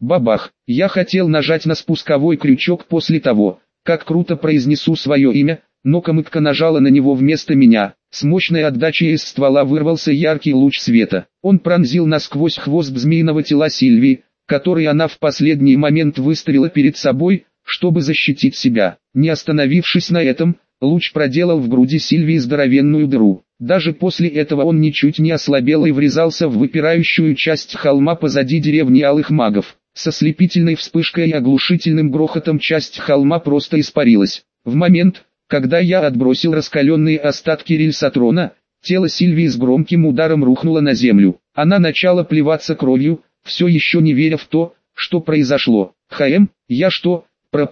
Бабах! Я хотел нажать на спусковой крючок после того, как круто произнесу свое имя, но камыкка нажала на него вместо меня. С мощной отдачей из ствола вырвался яркий луч света. Он пронзил насквозь хвост змеиного тела Сильвии, который она в последний момент выставила перед собой, чтобы защитить себя. Не остановившись на этом, луч проделал в груди Сильвии здоровенную дыру. Даже после этого он ничуть не ослабел и врезался в выпирающую часть холма позади деревни Алых Магов. Со слепительной вспышкой и оглушительным грохотом часть холма просто испарилась. В момент, когда я отбросил раскаленные остатки рельсотрона, тело Сильвии с громким ударом рухнуло на землю. Она начала плеваться кровью, все еще не веря в то, что произошло. Я что,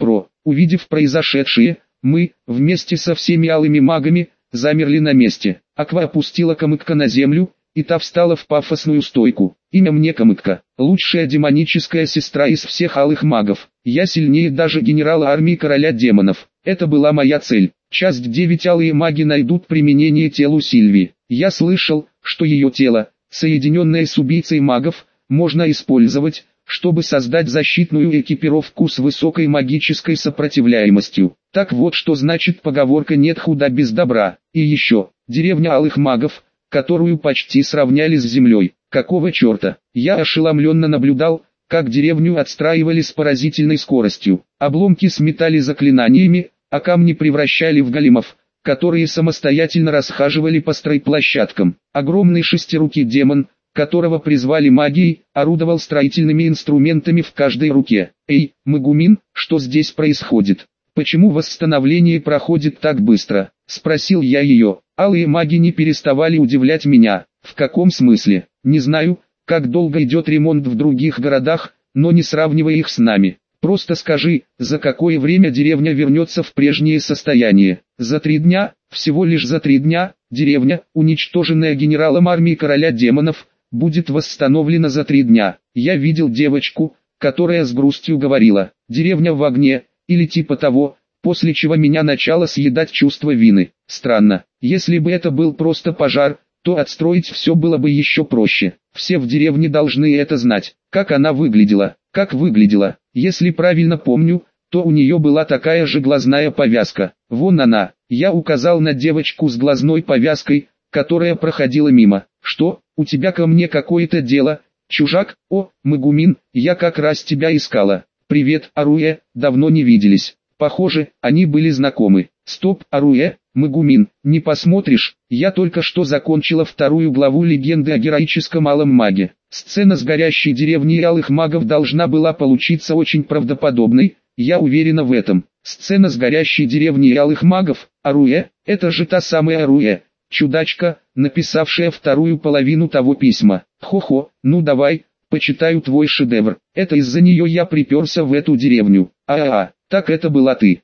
Увидев произошедшее, мы, вместе со всеми алыми магами, замерли на месте. Аква опустила камыкка на землю, и та встала в пафосную стойку. Имя мне камыкка, лучшая демоническая сестра из всех алых магов. Я сильнее даже генерала армии короля демонов. Это была моя цель. Часть 9 алые маги найдут применение телу Сильвии. Я слышал, что ее тело, соединенное с убийцей магов, можно использовать, чтобы создать защитную экипировку с высокой магической сопротивляемостью. Так вот что значит поговорка «нет худа без добра». И еще, деревня алых магов, которую почти сравняли с землей. Какого черта? Я ошеломленно наблюдал, как деревню отстраивали с поразительной скоростью. Обломки сметали заклинаниями, а камни превращали в големов, которые самостоятельно расхаживали по стройплощадкам. Огромный шестирукий демон, которого призвали магией, орудовал строительными инструментами в каждой руке. «Эй, Магумин, что здесь происходит? Почему восстановление проходит так быстро?» – спросил я ее. Алые маги не переставали удивлять меня. В каком смысле? Не знаю, как долго идет ремонт в других городах, но не сравнивай их с нами. Просто скажи, за какое время деревня вернется в прежнее состояние. За 3 дня, всего лишь за 3 дня, деревня, уничтоженная генералом армии короля демонов, будет восстановлена за 3 дня. Я видел девочку, которая с грустью говорила: «Деревня в огне», или типа того, после чего меня начало съедать чувство вины. Странно, если бы это был просто пожар, то отстроить все было бы еще проще. Все в деревне должны это знать. Как она выглядела? Как выглядела? Если правильно помню, то у нее была такая же глазная повязка. Вон она. Я указал на девочку с глазной повязкой, которая проходила мимо. «Что, у тебя ко мне какое-то дело, чужак? О, Магумин, я как раз тебя искала. Привет, Аруэ, давно не виделись». Похоже, они были знакомы. Стоп, Аруэ, Магумин, не посмотришь? Я только что закончила 2-ю главу легенды о героическом алом маге. Сцена с горящей деревней алых магов должна была получиться очень правдоподобной, я уверена в этом. Сцена с горящей деревней алых магов, Аруэ, это же та самая Аруэ, чудачка, написавшая 2-ю половину того письма. Хо-хо, ну давай, почитаю твой шедевр. Это из-за нее я приперся в эту деревню. Так это была ты.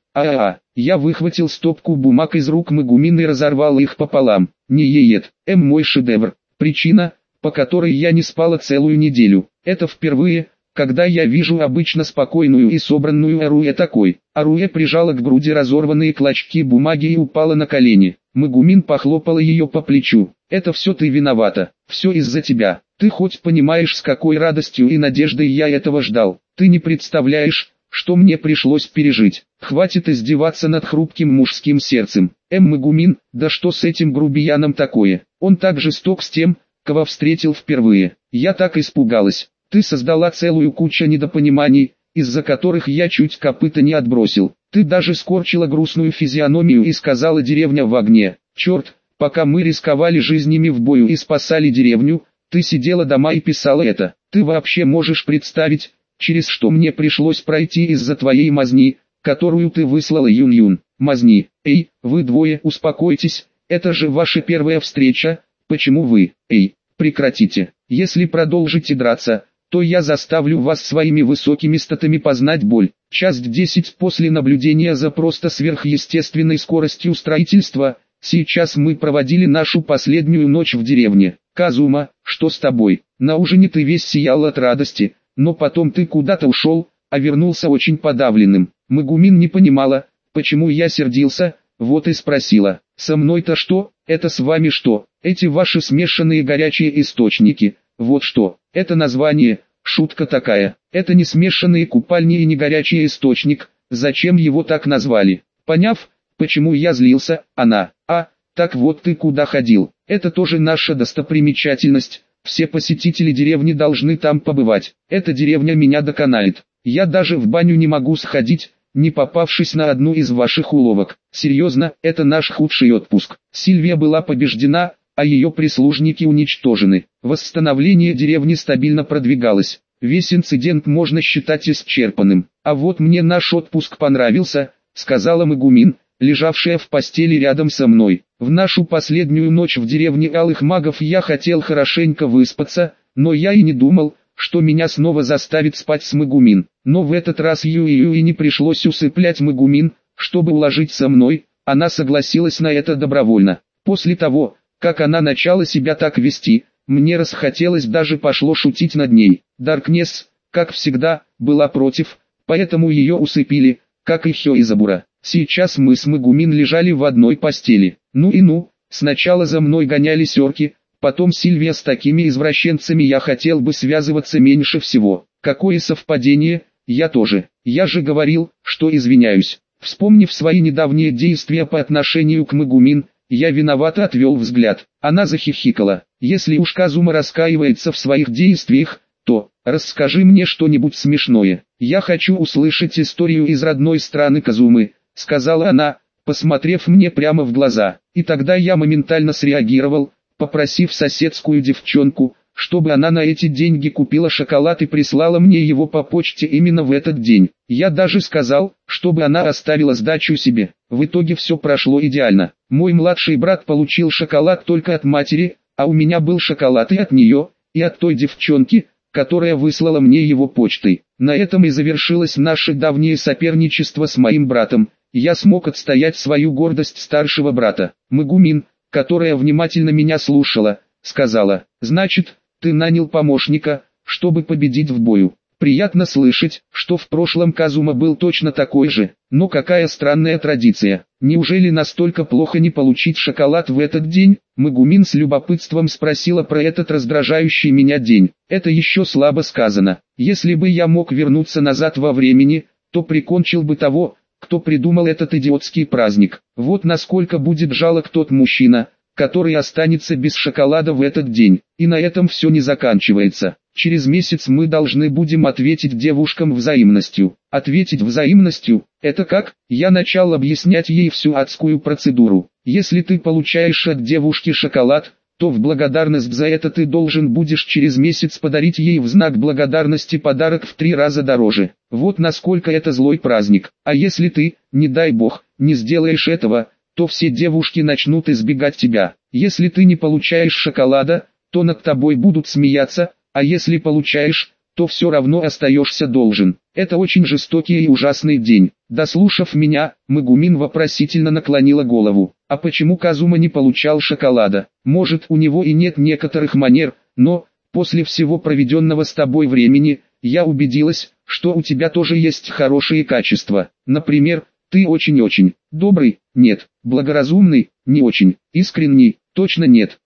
Я выхватил стопку бумаг из рук Магумин и разорвал их пополам. Мой шедевр. Причина, по которой я не спала целую неделю. Это впервые, когда я вижу обычно спокойную и собранную Аруэ такой. Аруэ прижала к груди разорванные клочки бумаги и упала на колени. Магумин похлопала ее по плечу. «Это все ты виновата, все из-за тебя. Ты хоть понимаешь, с какой радостью и надеждой я этого ждал? Ты не представляешь, что мне пришлось пережить. Хватит издеваться над хрупким мужским сердцем. Магумин, да что с этим грубияном такое? Он так жесток с тем, кого встретил впервые. Я так испугалась. Ты создала целую кучу недопониманий, из-за которых я чуть копыта не отбросил. Ты даже скорчила грустную физиономию и сказала: деревня в огне. Черт, пока мы рисковали жизнями в бою и спасали деревню, ты сидела дома и писала это. Ты вообще можешь представить, через что мне пришлось пройти из-за твоей мазни, которую ты выслала, Юн-Юн? Мазни. Эй, вы двое, успокойтесь, это же ваша первая встреча, почему вы? Эй, прекратите. Если продолжите драться, то я заставлю вас своими высокими статами познать боль. Часть 10. После наблюдения за просто сверхъестественной скоростью строительства, сейчас мы проводили нашу последнюю ночь в деревне. Казума, что с тобой? На ужине ты весь сиял от радости, но потом ты куда-то ушел, а вернулся очень подавленным. Магумин не понимала, почему я сердился, вот и спросила: со мной-то что, это с вами что? Эти ваши смешанные горячие источники, вот что, это название, шутка такая. Это не смешанные купальни и не горячий источник, зачем его так назвали? Поняв, почему я злился, она: так вот ты куда ходил, это тоже наша достопримечательность, все посетители деревни должны там побывать, эта деревня меня доконает, я даже в баню не могу сходить, не попавшись на одну из ваших уловок. Серьезно, это наш худший отпуск. Сильвия была побеждена, а ее прислужники уничтожены. Восстановление деревни стабильно продвигалось. Весь инцидент можно считать исчерпанным. А вот мне наш отпуск понравился, сказала Мегумин, лежавшая в постели рядом со мной. В нашу последнюю ночь в деревне Алых Магов я хотел хорошенько выспаться, но я и не думал, что меня снова заставит спать с Мегумин. Но в этот раз Юи не пришлось усыплять Мегумин, чтобы уложить со мной, она согласилась на это добровольно. После того, как она начала себя так вести, мне расхотелось даже пошло шутить над ней. Даркнесс, как всегда, была против, поэтому ее усыпили, как и Хёизабура. Сейчас мы с Мегумин лежали в одной постели. Сначала за мной гонялись орки, потом Сильвия, с такими извращенцами я хотел бы связываться меньше всего. Какое совпадение, я тоже. Я же говорил, что извиняюсь. Вспомнив свои недавние действия по отношению к Мегумин, я виновато отвел взгляд. Она захихикала. Если уж Казума раскаивается в своих действиях, то расскажи мне что-нибудь смешное. Я хочу услышать историю из родной страны Казумы, сказала она, посмотрев мне прямо в глаза. И тогда я моментально среагировал, попросив соседскую девчонку, чтобы она на эти деньги купила шоколад и прислала мне его по почте именно в этот день. Я даже сказал, чтобы она оставила сдачу себе. В итоге все прошло идеально. Мой младший брат получил шоколад только от матери, а у меня был шоколад и от нее, и от той девчонки, которая выслала мне его почтой. На этом и завершилось наше давнее соперничество с моим братом. Я смог отстоять свою гордость старшего брата. Мегумин, которая внимательно меня слушала, сказала: «Значит, ты нанял помощника, чтобы победить в бою. Приятно слышать, что в прошлом Казума был точно такой же, но какая странная традиция. Неужели настолько плохо не получить шоколад в этот день?» Мегумин с любопытством спросила про этот раздражающий меня день. Это еще слабо сказано. Если бы я мог вернуться назад во времени, то прикончил бы того, кто придумал этот идиотский праздник. Вот насколько будет жалок тот мужчина, который останется без шоколада в этот день. И на этом все не заканчивается. Через месяц мы должны будем ответить девушкам взаимностью. Ответить взаимностью? Это как? Я начал объяснять ей всю адскую процедуру. Если ты получаешь от девушки шоколад, то в благодарность за это ты должен будешь через месяц подарить ей в знак благодарности подарок в 3 раза дороже. Вот насколько это злой праздник. А если ты, не дай бог, не сделаешь этого, то все девушки начнут избегать тебя. Если ты не получаешь шоколада, то над тобой будут смеяться, а если получаешь, то все равно остаешься должен. Это очень жестокий и ужасный день. Дослушав меня, Мегумин вопросительно наклонила голову. А почему Казума не получал шоколада? Может, у него и нет некоторых манер, но, после всего проведенного с тобой времени, я убедилась, что у тебя тоже есть хорошие качества. Например, ты очень-очень добрый, нет, благоразумный, не очень, искренний, точно нет,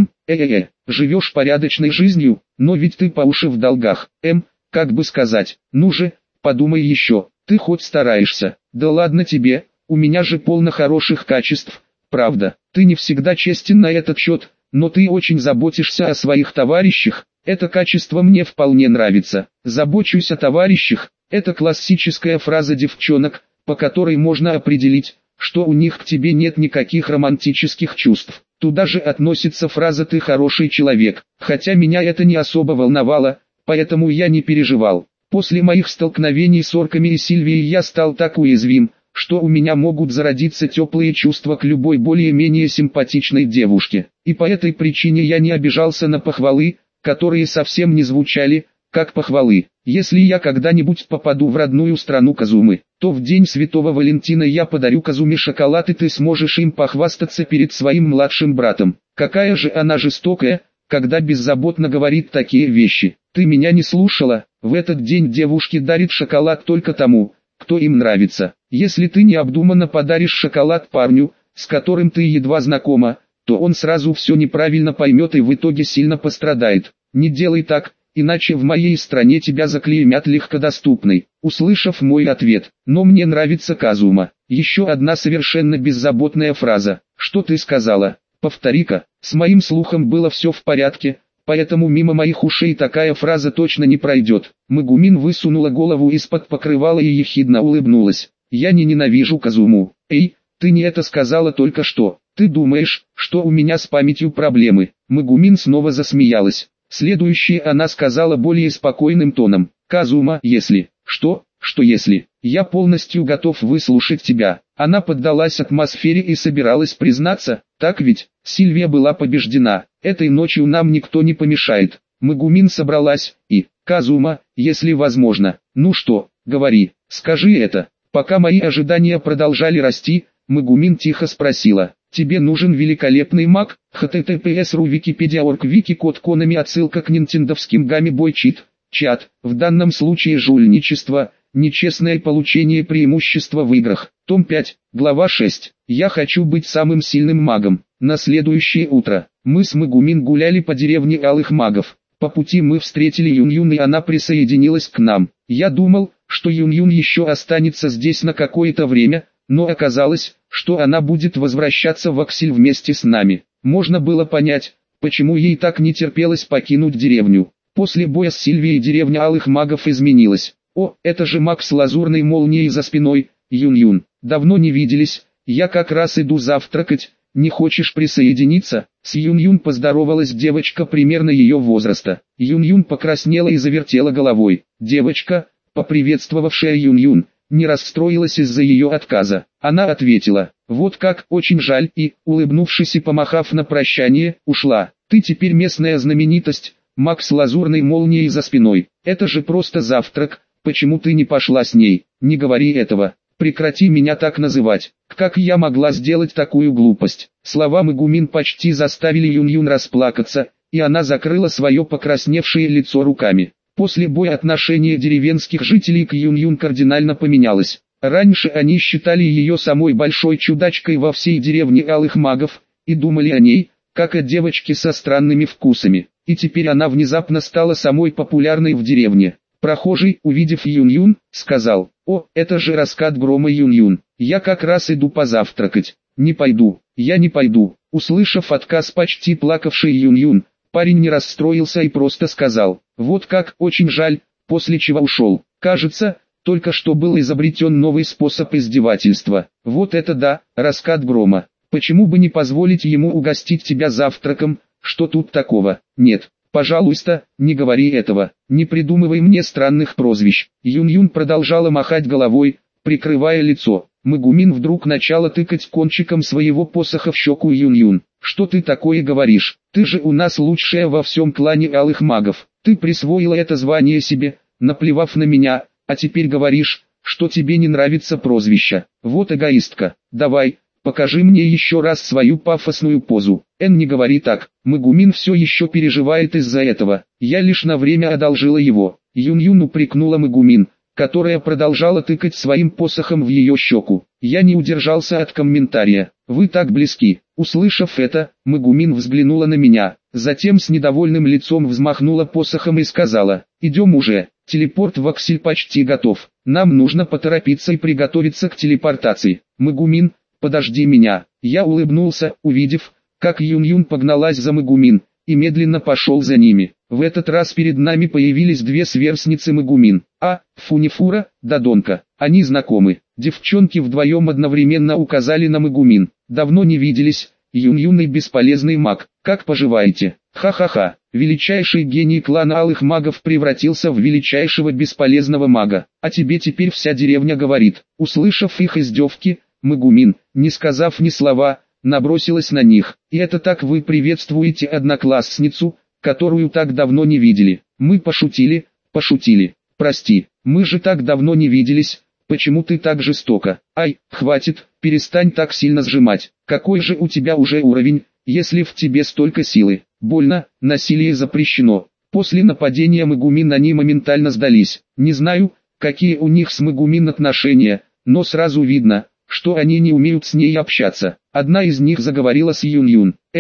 живешь порядочной жизнью, но ведь ты по уши в долгах, как бы сказать, ну же, подумай еще, ты хоть стараешься, да ладно тебе, у меня же полно хороших качеств, правда, ты не всегда честен на этот счет, но ты очень заботишься о своих товарищах, это качество мне вполне нравится, забочусь о товарищах, это классическая фраза девчонок, по которой можно определить, что у них к тебе нет никаких романтических чувств. Туда же относится фраза «ты хороший человек», хотя меня это не особо волновало, поэтому я не переживал. После моих столкновений с орками и Сильвией я стал так уязвим, что у меня могут зародиться теплые чувства к любой более-менее симпатичной девушке. И по этой причине я не обижался на похвалы, которые совсем не звучали, как похвалы. Если я когда-нибудь попаду в родную страну Казумы, то в день Святого Валентина я подарю Казуме шоколад, и ты сможешь им похвастаться перед своим младшим братом. Какая же она жестокая, когда беззаботно говорит такие вещи. Ты меня не слушала, в этот день девушки дарят шоколад только тому, кто им нравится. Если ты необдуманно подаришь шоколад парню, с которым ты едва знакома, то он сразу все неправильно поймет и в итоге сильно пострадает. Не делай так, иначе в моей стране тебя заклеймят легкодоступной. Услышав мой ответ, но мне нравится Казума. Еще одна совершенно беззаботная фраза. Что ты сказала? Повтори-ка. С моим слухом было все в порядке, поэтому мимо моих ушей такая фраза точно не пройдет. Мегумин высунула голову из-под покрывала и ехидно улыбнулась. Я не ненавижу Казуму. Эй, ты не это сказала только что. Ты думаешь, что у меня с памятью проблемы? Мегумин снова засмеялась. Следующее она сказала более спокойным тоном. Казума, если... Что если? Я полностью готов выслушать тебя. Она поддалась атмосфере и собиралась признаться, так ведь? Сильвия была побеждена. Этой ночью нам никто не помешает. Мегумин собралась, и... Казума, если возможно. Ну что, говори, скажи это. Пока мои ожидания продолжали расти, Мегумин тихо спросила. Тебе нужен великолепный маг? https://ru wikipedia.org wiki-код Konami. Отсылка к нинтендовским Game Boy чит. Чат. В данном случае жульничество, нечестное получение преимущества в играх. Том 5, глава 6. Я хочу быть самым сильным магом. На следующее утро, мы с Мегумин гуляли по деревне Алых Магов. По пути мы встретили Юн-Юн, и она присоединилась к нам. Я думал, что Юн-Юн еще останется здесь на какое-то время, но оказалось, что она будет возвращаться в Аксель вместе с нами. Можно было понять, почему ей так не терпелось покинуть деревню. После боя с Сильвией деревня Алых Магов изменилась. О, это же маг с лазурной молнией за спиной, Юн-Юн. Давно не виделись, я как раз иду завтракать, не хочешь присоединиться? С Юн-Юн поздоровалась девочка примерно ее возраста. Юн-Юн покраснела и завертела головой. Девочка, поприветствовавшая Юн-Юн, не расстроилась из-за ее отказа. Она ответила, вот как, очень жаль, и, улыбнувшись и помахав на прощание, ушла. Ты теперь местная знаменитость, маг с лазурной молнией за спиной. Это же просто завтрак, почему ты не пошла с ней? Не говори этого. Прекрати меня так называть. Как я могла сделать такую глупость? Слова Мегумин почти заставили Юн-Юн расплакаться, и она закрыла свое покрасневшее лицо руками. После боя отношение деревенских жителей к Юн-Юн кардинально поменялось. Раньше они считали ее самой большой чудачкой во всей деревне Алых Магов, и думали о ней, как о девочке со странными вкусами. И теперь она внезапно стала самой популярной в деревне. Прохожий, увидев Юн-Юн, сказал, «О, это же раскат грома Юн-Юн, я как раз иду позавтракать». «Не пойду, я не пойду». Услышав отказ почти плакавшей Юн-Юн, парень не расстроился и просто сказал, «Вот как, очень жаль», после чего ушел. Кажется, только что был изобретен новый способ издевательства. Вот это да, раскат грома. Почему бы не позволить ему угостить тебя завтраком? Что тут такого? Нет. Пожалуйста, не говори этого, не придумывай мне странных прозвищ. Юн-Юн продолжала махать головой, прикрывая лицо. Мегумин вдруг начала тыкать кончиком своего посоха в щеку Юн-Юн. Что ты такое говоришь? Ты же у нас лучшая во всем клане Алых Магов. Ты присвоила это звание себе, наплевав на меня, а теперь говоришь, что тебе не нравится прозвище. Вот эгоистка. Давай, покажи мне еще раз свою пафосную позу. Не говори так, Мегумин все еще переживает из-за этого. Я лишь на время одолжила его. Юн-Юн упрекнула Мегумин, которая продолжала тыкать своим посохом в ее щеку. Я не удержался от комментария. Вы так близки. Услышав это, Мегумин взглянула на меня, затем с недовольным лицом взмахнула посохом и сказала, идем уже, телепорт в Аксель почти готов. Нам нужно поторопиться и приготовиться к телепортации. Мегумин, подожди меня. Я улыбнулся, увидев, как Юн-Юн погналась за Мегумин, и медленно пошел за ними. В этот раз перед нами появились две сверстницы Мегумин. Фунифура, Додонка. Они знакомы. Девчонки вдвоем одновременно указали на Мегумин. Давно не виделись, Юн-Юн и бесполезный маг. Как поживаете? Ха-ха-ха. Величайший гений клана Алых Магов превратился в величайшего бесполезного мага. А тебе теперь вся деревня говорит. Услышав их издевки, Мегумин, не сказав ни слова, набросилась на них. И это так вы приветствуете одноклассницу, которую так давно не видели. Мы пошутили. Прости, мы же так давно не виделись, почему ты так жестоко? Ай, хватит, перестань так сильно сжимать. Какой же у тебя уже уровень, если в тебе столько силы? Больно, насилие запрещено. После нападения Мегумин они моментально сдались. Не знаю, какие у них с Мегумин отношения, но сразу видно, что они не умеют с ней общаться. Одна из них заговорила с Юн-Юн.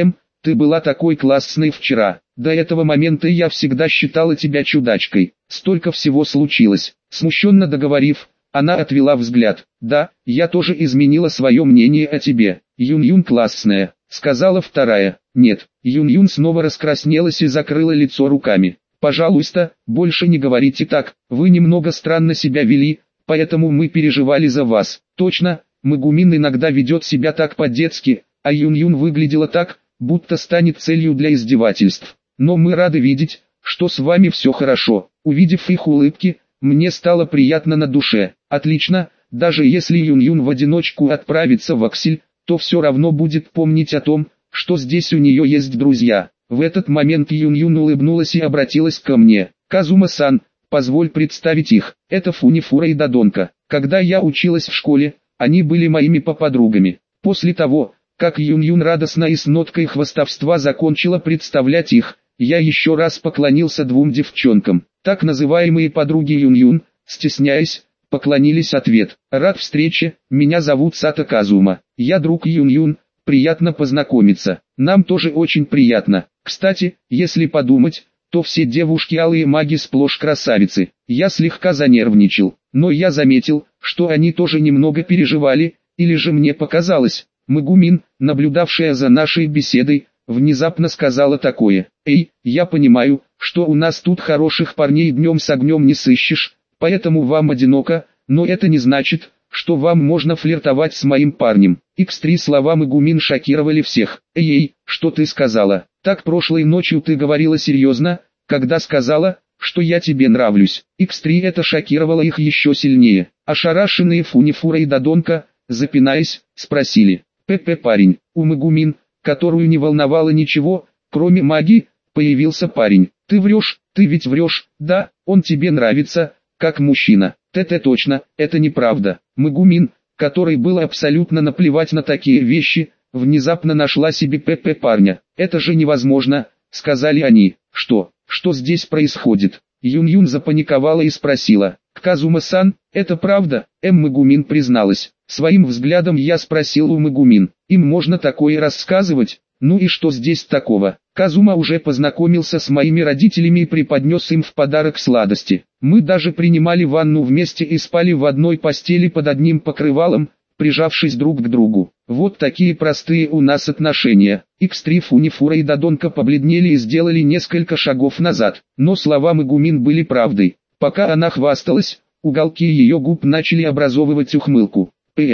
ты была такой классной вчера. До этого момента я всегда считала тебя чудачкой. Столько всего случилось. Смущенно договорив, она отвела взгляд. Да, я тоже изменила свое мнение о тебе. Юн-Юн классная, сказала вторая. Нет, Юн-Юн снова раскраснелась и закрыла лицо руками. Пожалуйста, больше не говорите так, вы немного странно себя вели, поэтому мы переживали за вас. Точно, Мэгумин иногда ведет себя так по-детски, а Юн-Юн выглядела так, будто станет целью для издевательств. Но мы рады видеть, что с вами все хорошо. Увидев их улыбки, мне стало приятно на душе. Отлично, даже если Юн-Юн в одиночку отправится в Аксель, то все равно будет помнить о том, что здесь у нее есть друзья. В этот момент Юн-Юн улыбнулась и обратилась ко мне. Казума-сан, позволь представить их. Это Фунифура и Додонка. Когда я училась в школе, они были моими подругами. После того, как Юн-Юн радостно и с ноткой хвастовства закончила представлять их, я еще раз поклонился двум девчонкам. Так называемые подруги Юн-Юн, стесняясь, поклонились ответ. Рад встрече, меня зовут Сато Казума. Я друг Юн-Юн, приятно познакомиться. Нам тоже очень приятно. Кстати, если подумать, то все девушки алые маги сплошь красавицы. Я слегка занервничал, но я заметил, что они тоже немного переживали, или же мне показалось. Мэгумин, наблюдавшая за нашей беседой, внезапно сказала такое. «Эй, я понимаю, что у нас тут хороших парней днем с огнем не сыщешь, поэтому вам одиноко, но это не значит, что вам можно флиртовать с моим парнем». X3 слова Мэгумин шокировали всех. «Эй, что ты сказала? Так прошлой ночью ты говорила серьезно, когда сказала, что я тебе нравлюсь». X3 это шокировало их еще сильнее. Ошарашенные Фунифура и Додонка, запинаясь, спросили. Парень, у Мэгумин, которую не волновало ничего, кроме магии, появился парень. Ты врешь, ты ведь врешь, да, он тебе нравится, как мужчина. Точно, это неправда. Мэгумин, которой было абсолютно наплевать на такие вещи, внезапно нашла себе парня. Это же невозможно, сказали они. Что здесь происходит? Юн-Юн запаниковала и спросила. Казума-сан, это правда? Мэгумин призналась. Своим взглядом я спросил у Мэгумин. Им можно такое рассказывать? Ну и что здесь такого? Казума уже познакомился с моими родителями и преподнес им в подарок сладости. Мы даже принимали ванну вместе и спали в одной постели под одним покрывалом, прижавшись друг к другу. Вот такие простые у нас отношения. X3 Фунифура и Додонка побледнели и сделали несколько шагов назад. Но слова Мэгумин были правдой. Пока она хвасталась, уголки ее губ начали образовывать ухмылку.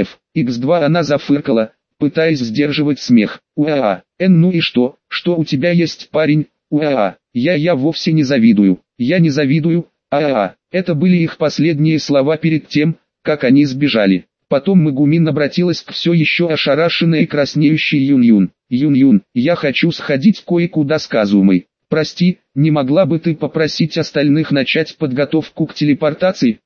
X2 она зафыркала, пытаясь сдерживать смех. Уа, ну и что у тебя есть парень? Уа, я вовсе не завидую. Я не завидую, это были их последние слова перед тем, как они сбежали. Потом Мэгумин обратилась к все еще ошарашенной и краснеющей Юн-Юн. Юн-Юн, я хочу сходить кое-куда с Казумой. Прости, не могла бы ты попросить остальных начать подготовку к телепортации?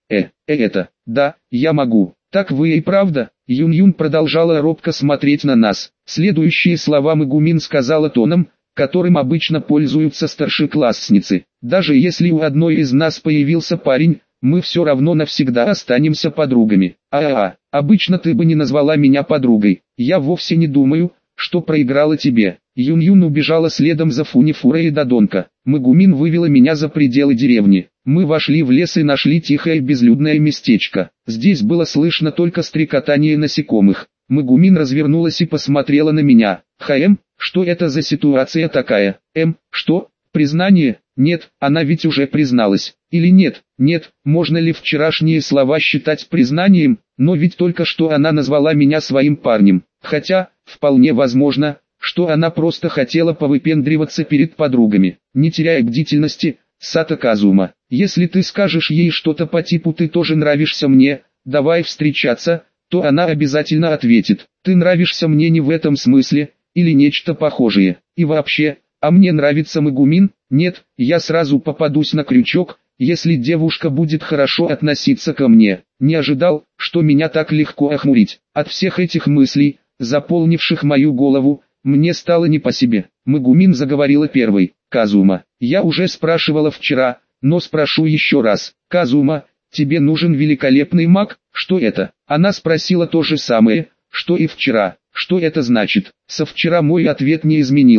Да, я могу. Так вы и правда? Юн-Юн продолжала робко смотреть на нас. Следующие слова Мэгумин сказала тоном, которым обычно пользуются старшеклассницы. Даже если у одной из нас появился парень, мы все равно навсегда останемся подругами. Обычно ты бы не назвала меня подругой. Я вовсе не думаю, что проиграла тебе. Юн-Юн убежала следом за Фунифура и Додонка. Мэгумин вывела меня за пределы деревни. Мы вошли в лес и нашли тихое безлюдное местечко. Здесь было слышно только стрекотание насекомых. Мэгумин развернулась и посмотрела на меня. Что это за ситуация такая? Что? Признание? Нет, она ведь уже призналась. Или нет? Нет, можно ли вчерашние слова считать признанием? Но ведь только что она назвала меня своим парнем. Хотя, вполне возможно, что она просто хотела повыпендриваться перед подругами. Не теряя бдительности, Сато Казума, если ты скажешь ей что-то по типу «ты тоже нравишься мне, давай встречаться», то она обязательно ответит «ты нравишься мне не в этом смысле» или нечто похожее. И вообще, а мне нравится Мэгумин? Нет, я сразу попадусь на крючок, если девушка будет хорошо относиться ко мне. Не ожидал, что меня так легко охмурить. От всех этих мыслей, заполнивших мою голову, мне стало не по себе. Мэгумин заговорила первой. Казума, я уже спрашивала вчера, но спрошу еще раз. Казума, тебе нужен великолепный маг? Что это? Она спросила то же самое, что и вчера. Что это значит? Со вчера мой ответ не изменился.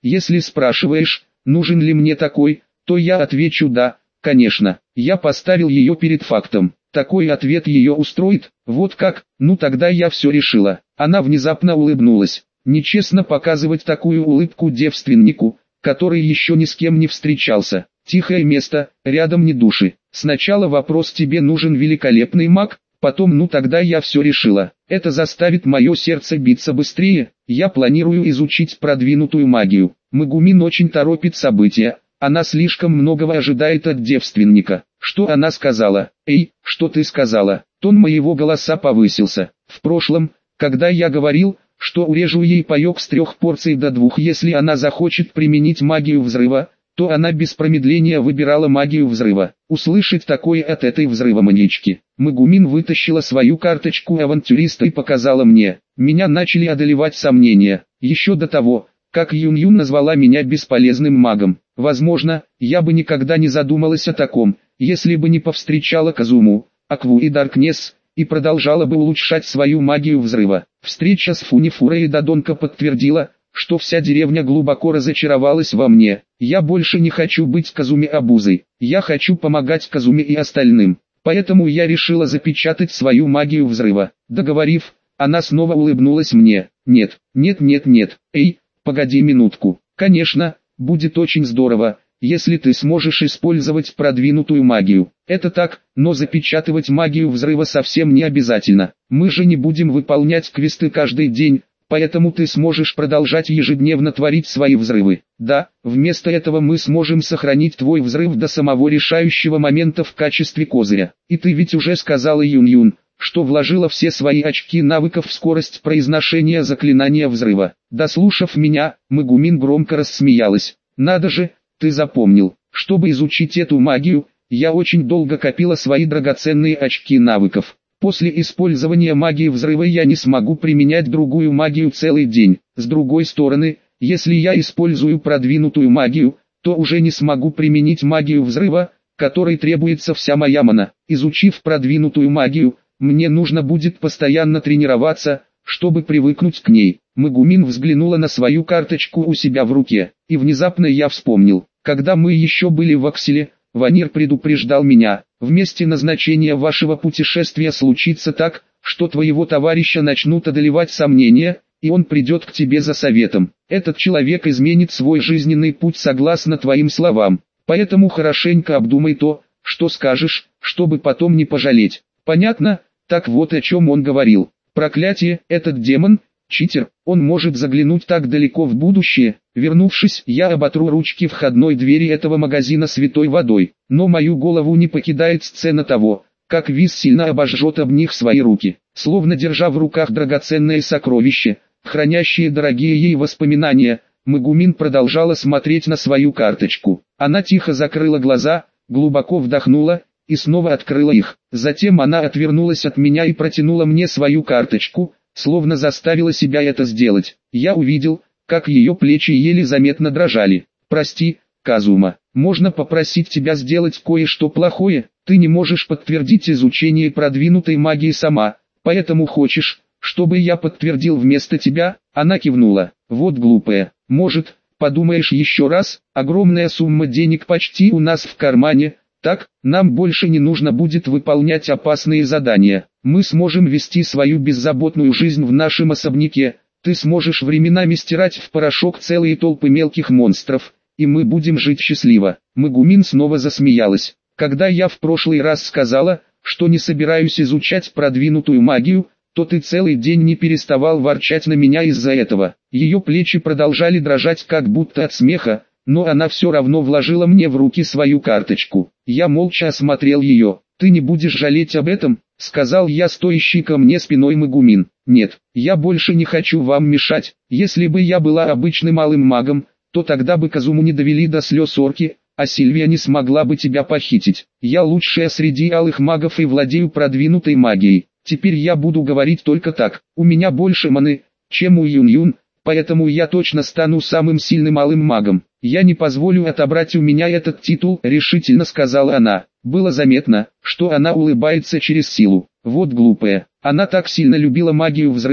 Если спрашиваешь, нужен ли мне такой, то я отвечу да, конечно. Я поставил ее перед фактом. Такой ответ ее устроит? Вот как? Ну тогда я все решила. Она внезапно улыбнулась. Нечестно показывать такую улыбку девственнику, который еще ни с кем не встречался. Тихое место, рядом ни души. Сначала вопрос: тебе нужен великолепный маг? Потом: ну тогда я все решила. Это заставит мое сердце биться быстрее. Я планирую изучить продвинутую магию. Мегумин очень торопит события. Она слишком многого ожидает от девственника. Что она сказала? Эй, что ты сказала? Тон моего голоса повысился. В прошлом, когда я говорил, что урежу ей паёк с 3 порций до 2, если она захочет применить магию взрыва, то она без промедления выбирала магию взрыва. Услышать такое от этой взрывоманьячки. Мегумин вытащила свою карточку авантюриста и показала мне. Меня начали одолевать сомнения. Еще до того, как Юн-Юн назвала меня бесполезным магом. Возможно, я бы никогда не задумалась о таком, если бы не повстречала Казуму, Акву и Даркнесс, и продолжала бы улучшать свою магию взрыва. Встреча с Фунифурой и Додонко подтвердила, что вся деревня глубоко разочаровалась во мне. Я больше не хочу быть Казуми обузой. Я хочу помогать Казуми и остальным. Поэтому я решила запечатать свою магию взрыва. Договорив, она снова улыбнулась мне. Нет, нет, нет, нет. Эй, погоди минутку. Конечно, будет очень здорово, если ты сможешь использовать продвинутую магию. Это так, но запечатывать магию взрыва совсем не обязательно. Мы же не будем выполнять квесты каждый день, поэтому ты сможешь продолжать ежедневно творить свои взрывы. Да, вместо этого мы сможем сохранить твой взрыв до самого решающего момента в качестве козыря. И ты ведь уже сказала, Юн-Юн, что вложила все свои очки навыков в скорость произношения заклинания взрыва. Дослушав меня, Мегумин громко рассмеялась. Надо же, ты запомнил. Чтобы изучить эту магию, я очень долго копила свои драгоценные очки навыков. После использования магии взрыва я не смогу применять другую магию целый день. С другой стороны, если я использую продвинутую магию, то уже не смогу применить магию взрыва, которой требуется вся моя мана. Изучив продвинутую магию, мне нужно будет постоянно тренироваться, чтобы привыкнуть к ней. Мегумин взглянула на свою карточку у себя в руке, и внезапно я вспомнил, когда мы еще были в Акселе, Ванир предупреждал меня: в месте назначения вашего путешествия случится так, что твоего товарища начнут одолевать сомнения, и он придет к тебе за советом. Этот человек изменит свой жизненный путь согласно твоим словам, поэтому хорошенько обдумай то, что скажешь, чтобы потом не пожалеть. Понятно? Так вот о чем он говорил. Проклятие, этот демон, читер, он может заглянуть так далеко в будущее. Вернувшись, я оботру ручки входной двери этого магазина святой водой. Но мою голову не покидает сцена того, как Виз сильно обожжет об них свои руки. Словно держа в руках драгоценное сокровище, хранящее дорогие ей воспоминания, Мегумин продолжала смотреть на свою карточку. Она тихо закрыла глаза, глубоко вдохнула и снова открыла их. Затем она отвернулась от меня и протянула мне свою карточку, словно заставила себя это сделать. Я увидел, как ее плечи еле заметно дрожали. «Прости, Казума, можно попросить тебя сделать кое-что плохое? Ты не можешь подтвердить изучение продвинутой магии сама, поэтому хочешь, чтобы я подтвердил вместо тебя?» Она кивнула. «Вот глупая. Может, подумаешь еще раз? Огромная сумма денег почти у нас в кармане. Так, нам больше не нужно будет выполнять опасные задания. Мы сможем вести свою беззаботную жизнь в нашем особняке. Ты сможешь временами стирать в порошок целые толпы мелких монстров, и мы будем жить счастливо». Мегумин снова засмеялась. «Когда я в прошлый раз сказала, что не собираюсь изучать продвинутую магию, то ты целый день не переставал ворчать на меня из-за этого». Ее плечи продолжали дрожать как будто от смеха, но она все равно вложила мне в руки свою карточку. Я молча осмотрел ее. «Ты не будешь жалеть об этом?» — сказал я, стоящий ко мне спиной Мегумин. «Нет, я больше не хочу вам мешать. Если бы я была обычным малым магом, то тогда бы Казуму не довели до слез орки, а Сильвия не смогла бы тебя похитить. Я лучшая среди алых магов и владею продвинутой магией. Теперь я буду говорить только так. У меня больше маны, чем у Юн-Юн, поэтому я точно стану самым сильным алым магом. Я не позволю отобрать у меня этот титул», — решительно сказала она. Было заметно, что она улыбается через силу. Вот глупая. Она так сильно любила магию взрыва,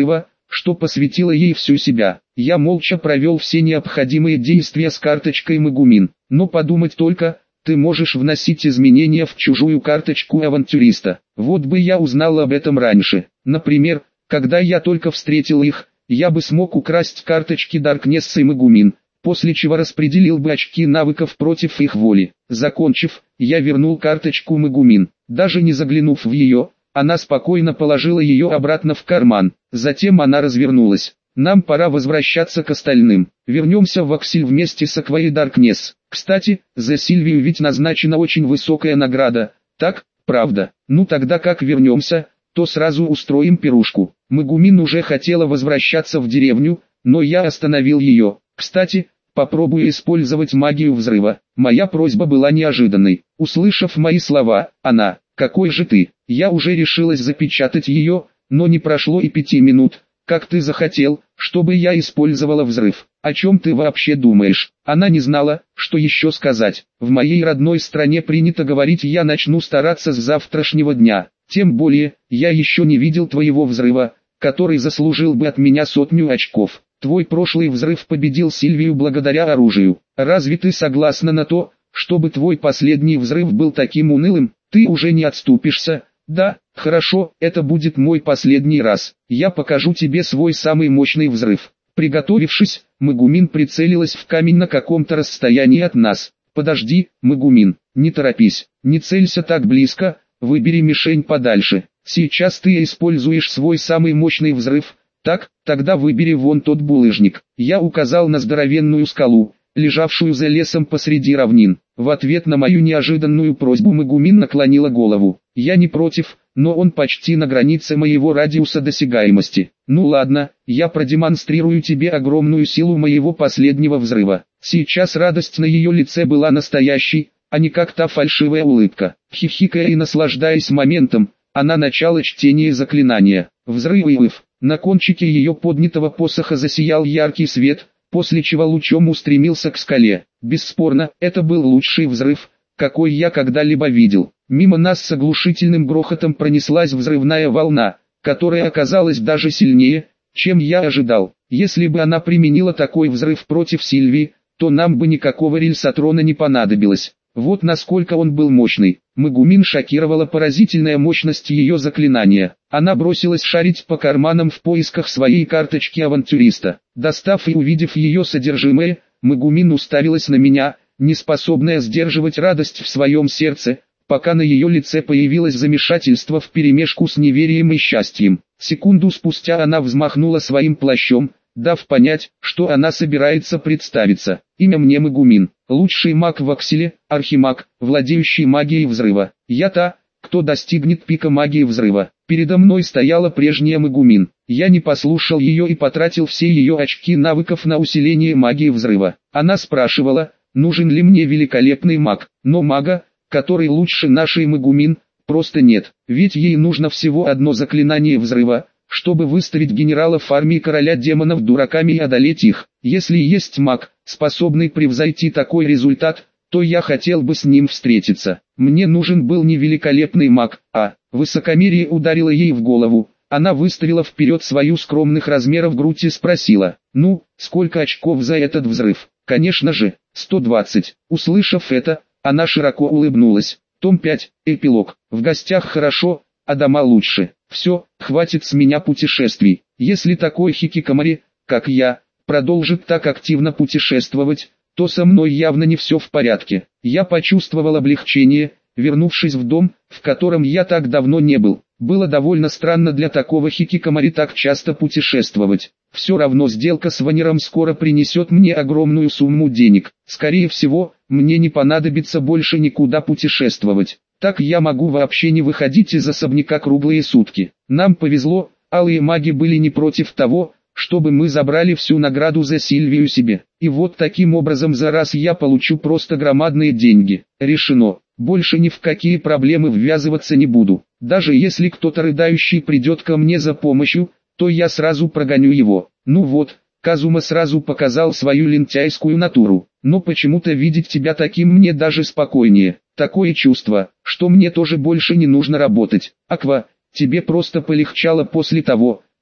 что посвятила ей всю себя. Я молча провел все необходимые действия с карточкой Магумин. Но подумать только, ты можешь вносить изменения в чужую карточку авантюриста. Вот бы я узнал об этом раньше. Например, когда я только встретил их, я бы смог украсть карточки Даркнесс и Магумин, после чего распределил бы очки навыков против их воли. Закончив, я вернул карточку Магумин. Даже не заглянув в ее, она спокойно положила ее обратно в карман. Затем она развернулась. Нам пора возвращаться к остальным. Вернемся в Аксель вместе с Аквой Даркнесс. Кстати, за Сильвию ведь назначена очень высокая награда. Так, правда? Ну тогда как вернемся, то сразу устроим пирушку. Магумин уже хотела возвращаться в деревню, но я остановил ее. Кстати, попробую использовать магию взрыва. Моя просьба была неожиданной. Услышав мои слова, она: «Какой же ты?» Я уже решилась запечатать ее, но не прошло и 5 минут, как ты захотел, чтобы я использовала взрыв. О чем ты вообще думаешь? Она не знала, что еще сказать. В моей родной стране принято говорить: я начну стараться с завтрашнего дня. Тем более, я еще не видел твоего взрыва, который заслужил бы от меня 100 очков. Твой прошлый взрыв победил Сильвию благодаря оружию. Разве ты согласна на то, чтобы твой последний взрыв был таким унылым? Ты уже не отступишься? Да, хорошо, это будет мой последний раз. Я покажу тебе свой самый мощный взрыв. Приготовившись, Магумин прицелилась в камень на каком-то расстоянии от нас. Подожди, Магумин, не торопись, не целься так близко, выбери мишень подальше. Сейчас ты используешь свой самый мощный взрыв. Так, тогда выбери вон тот булыжник. Я указал на здоровенную скалу, лежавшую за лесом посреди равнин. В ответ на мою неожиданную просьбу Магумин наклонила голову. Я не против, но он почти на границе моего радиуса досягаемости. Ну ладно, я продемонстрирую тебе огромную силу моего последнего взрыва. Сейчас радость на ее лице была настоящей, а не как та фальшивая улыбка. Хихикая и наслаждаясь моментом, она начала чтение заклинания. Взрыв. На кончике ее поднятого посоха засиял яркий свет, после чего лучом устремился к скале. Бесспорно, это был лучший взрыв, какой я когда-либо видел. Мимо нас с оглушительным грохотом пронеслась взрывная волна, которая оказалась даже сильнее, чем я ожидал. Если бы она применила такой взрыв против Сильвии, то нам бы никакого рельсотрона не понадобилось. Вот насколько он был мощный. Магумин шокировала поразительная мощность ее заклинания. Она бросилась шарить по карманам в поисках своей карточки авантюриста. Достав и увидев ее содержимое, Магумин уставилась на меня, не способная сдерживать радость в своем сердце, пока на ее лице появилось замешательство вперемешку с неверием и счастьем. Секунду спустя она взмахнула своим плащом, дав понять, что она собирается представиться. Имя мне Магумин, лучший маг в Акселе, архимаг, владеющий магией взрыва. Я та, кто достигнет пика магии взрыва. Передо мной стояла прежняя Магумин. Я не послушал ее и потратил все ее очки навыков на усиление магии взрыва. Она спрашивала, нужен ли мне великолепный маг, но мага, который лучше нашей Магумин, просто нет. Ведь ей нужно всего одно заклинание взрыва, чтобы выставить генералов армии короля демонов дураками и одолеть их. Если есть маг, способный превзойти такой результат, то я хотел бы с ним встретиться. Мне нужен был не великолепный маг, а... Высокомерие ударило ей в голову. Она выставила вперед свою скромных размеров грудь и спросила: «Ну, сколько очков за этот взрыв?» «Конечно же, 120. Услышав это, она широко улыбнулась. Том 5, эпилог. В гостях хорошо, а дома лучше. Все, хватит с меня путешествий. Если такой хикикомори, как я, продолжит так активно путешествовать, то со мной явно не все в порядке». Я почувствовал облегчение, вернувшись в дом, в котором я так давно не был. Было довольно странно для такого хикикомори так часто путешествовать. Все равно сделка с Ванером скоро принесет мне огромную сумму денег. Скорее всего, мне не понадобится больше никуда путешествовать. Так я могу вообще не выходить из особняка круглые сутки. Нам повезло, алые маги были не против того, чтобы мы забрали всю награду за Сильвию себе. И вот таким образом за раз я получу просто громадные деньги. Решено. Больше ни в какие проблемы ввязываться не буду. Даже если кто-то рыдающий придет ко мне за помощью, то я сразу прогоню его. Ну вот, Казума сразу показал свою лентяйскую натуру. Но почему-то видеть тебя таким мне даже спокойнее. Такое чувство, что мне тоже больше не нужно работать. Аква, тебе просто полегчало после того,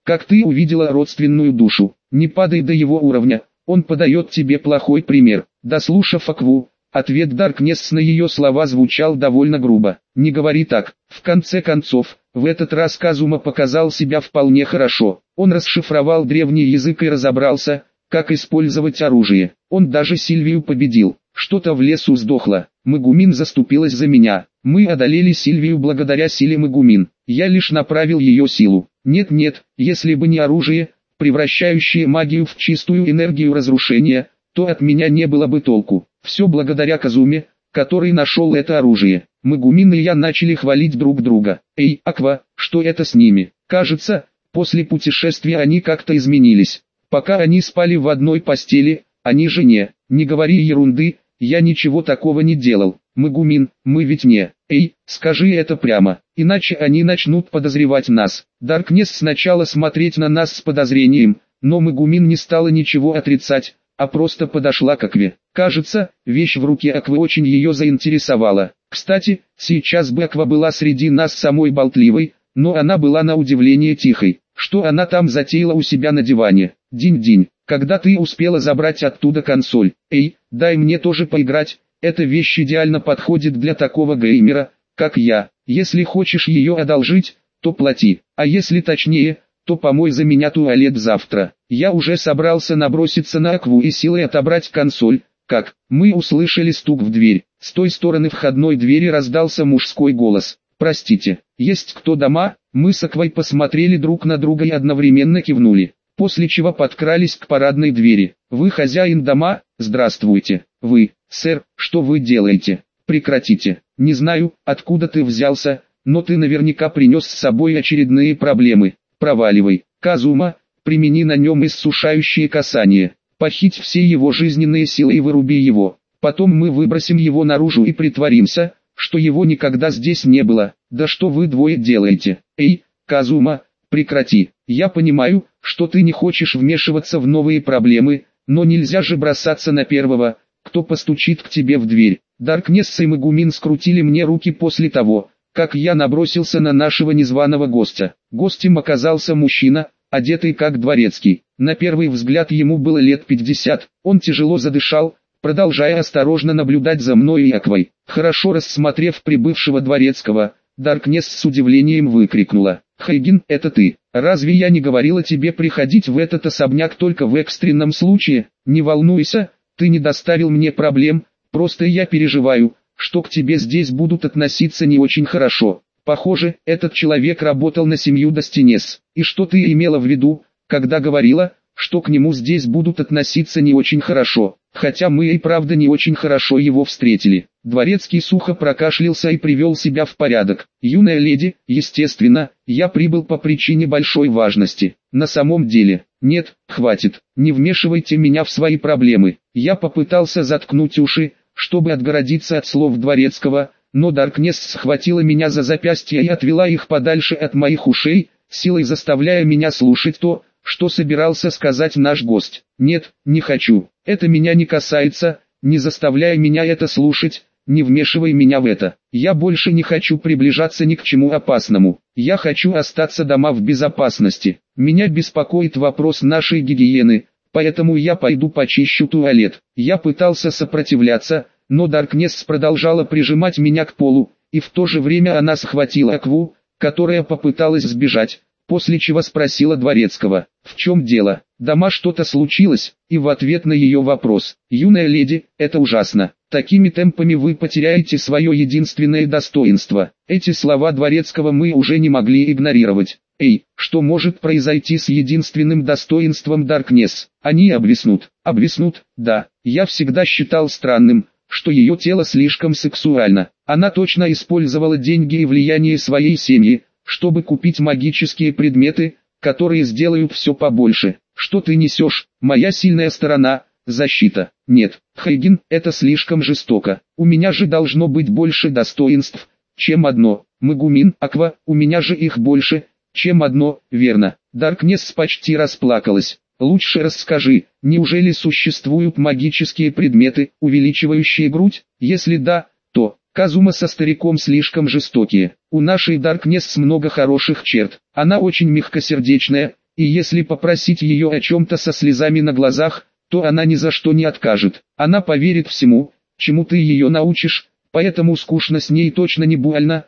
как ты увидела родственную душу. Не падай до его уровня, он подает тебе плохой пример. Дослушав Акву, ответ Даркнесс на ее слова звучал довольно грубо. Не говори так. В конце концов, в этот раз Казума показал себя вполне хорошо. Он расшифровал древний язык и разобрался, как использовать оружие. Он даже Сильвию победил. Что-то в лесу сдохло. Мегумин заступилась за меня. Мы одолели Сильвию благодаря силе Мегумин. Я лишь направил ее силу. Нет, если бы не оружие, превращающее магию в чистую энергию разрушения, то от меня не было бы толку. Все благодаря Казуме, который нашел это оружие. Мегумин и я начали хвалить друг друга. Эй, Аква, что это с ними? Кажется, после путешествия они как-то изменились. Пока они спали в одной постели, они же не говори ерунды, я ничего такого не делал. Мегумин, мы ведь не. Эй, скажи это прямо, иначе они начнут подозревать нас. Даркнесс сначала смотреть на нас с подозрением, но Мегумин не стала ничего отрицать, а просто подошла к Акве. Кажется, вещь в руке Аквы очень ее заинтересовала. Кстати, сейчас бы Аква была среди нас самой болтливой, но она была на удивление тихой. Что она там затеяла у себя на диване? Динь-динь, когда ты успела забрать оттуда консоль? Эй, дай мне тоже поиграть, эта вещь идеально подходит для такого геймера, как я. Если хочешь ее одолжить, то плати, а если точнее, то помой за меня туалет завтра. Я уже собрался наброситься на Акву и силой отобрать консоль, как мы услышали стук в дверь. С той стороны входной двери раздался мужской голос. «Простите, есть кто дома?» Мы с Аквой посмотрели друг на друга и одновременно кивнули, после чего подкрались к парадной двери. «Вы хозяин дома? Здравствуйте. Вы, сэр, что вы делаете? Прекратите. Не знаю, откуда ты взялся, но ты наверняка принес с собой очередные проблемы. Проваливай. Казума, примени на нем иссушающее касание. Похить все его жизненные силы и выруби его. Потом мы выбросим его наружу и притворимся, что его никогда здесь не было. Да что вы двое делаете? Эй, Казума, прекрати. Я понимаю, что ты не хочешь вмешиваться в новые проблемы, но нельзя же бросаться на первого, кто постучит к тебе в дверь. Даркнесс и Мегумин скрутили мне руки после того, как я набросился на нашего незваного гостя. Гостем оказался мужчина, одетый как дворецкий. На первый взгляд ему было лет 50, он тяжело задышал, продолжая осторожно наблюдать за мной и Аквой. Хорошо рассмотрев прибывшего дворецкого, Даркнесс с удивлением выкрикнула: «Хайгин, это ты? Разве я не говорила тебе приходить в этот особняк только в экстренном случае? Не волнуйся, ты не доставил мне проблем, просто я переживаю, что к тебе здесь будут относиться не очень хорошо. Похоже, этот человек работал на семью Достинес. И что ты имела в виду, когда говорила, что к нему здесь будут относиться не очень хорошо? Хотя мы и правда не очень хорошо его встретили». Дворецкий сухо прокашлялся и привел себя в порядок. «Юная леди, естественно, я прибыл по причине большой важности. На самом деле, нет, хватит, не вмешивайте меня в свои проблемы». Я попытался заткнуть уши, чтобы отгородиться от слов Дворецкого, но Даркнесс схватила меня за запястье и отвела их подальше от моих ушей, силой заставляя меня слушать то, что собирался сказать наш гость. «Нет, не хочу, это меня не касается, не заставляй меня это слушать, не вмешивай меня в это. Я больше не хочу приближаться ни к чему опасному. Я хочу остаться дома в безопасности. Меня беспокоит вопрос нашей гигиены, поэтому я пойду почищу туалет». Я пытался сопротивляться, но Даркнесс продолжала прижимать меня к полу, и в то же время она схватила Акву, которая попыталась сбежать, после чего спросила Дворецкого: «В чем дело? Дома что-то случилось?» И в ответ на ее вопрос: «Юная леди, это ужасно. Такими темпами вы потеряете свое единственное достоинство». Эти слова Дворецкого мы уже не могли игнорировать. «Эй, что может произойти с единственным достоинством Даркнесс? Они обвиснут». «Обвиснут, да. Я всегда считал странным, что ее тело слишком сексуально. Она точно использовала деньги и влияние своей семьи, чтобы купить магические предметы, которые сделают все побольше. Что ты несешь? Моя сильная сторона – защита. Нет, Хайгин, это слишком жестоко. У меня же должно быть больше достоинств, чем одно. Мегумин, Аква, у меня же их больше, чем одно, верно?» Даркнесс почти расплакалась. «Лучше расскажи, неужели существуют магические предметы, увеличивающие грудь? Если да, то Казума со стариком слишком жестокие. У нашей Даркнесс много хороших черт. Она очень мягкосердечная, и если попросить ее о чем-то со слезами на глазах, то она ни за что не откажет. Она поверит всему, чему ты ее научишь, поэтому скучно с ней точно не больно,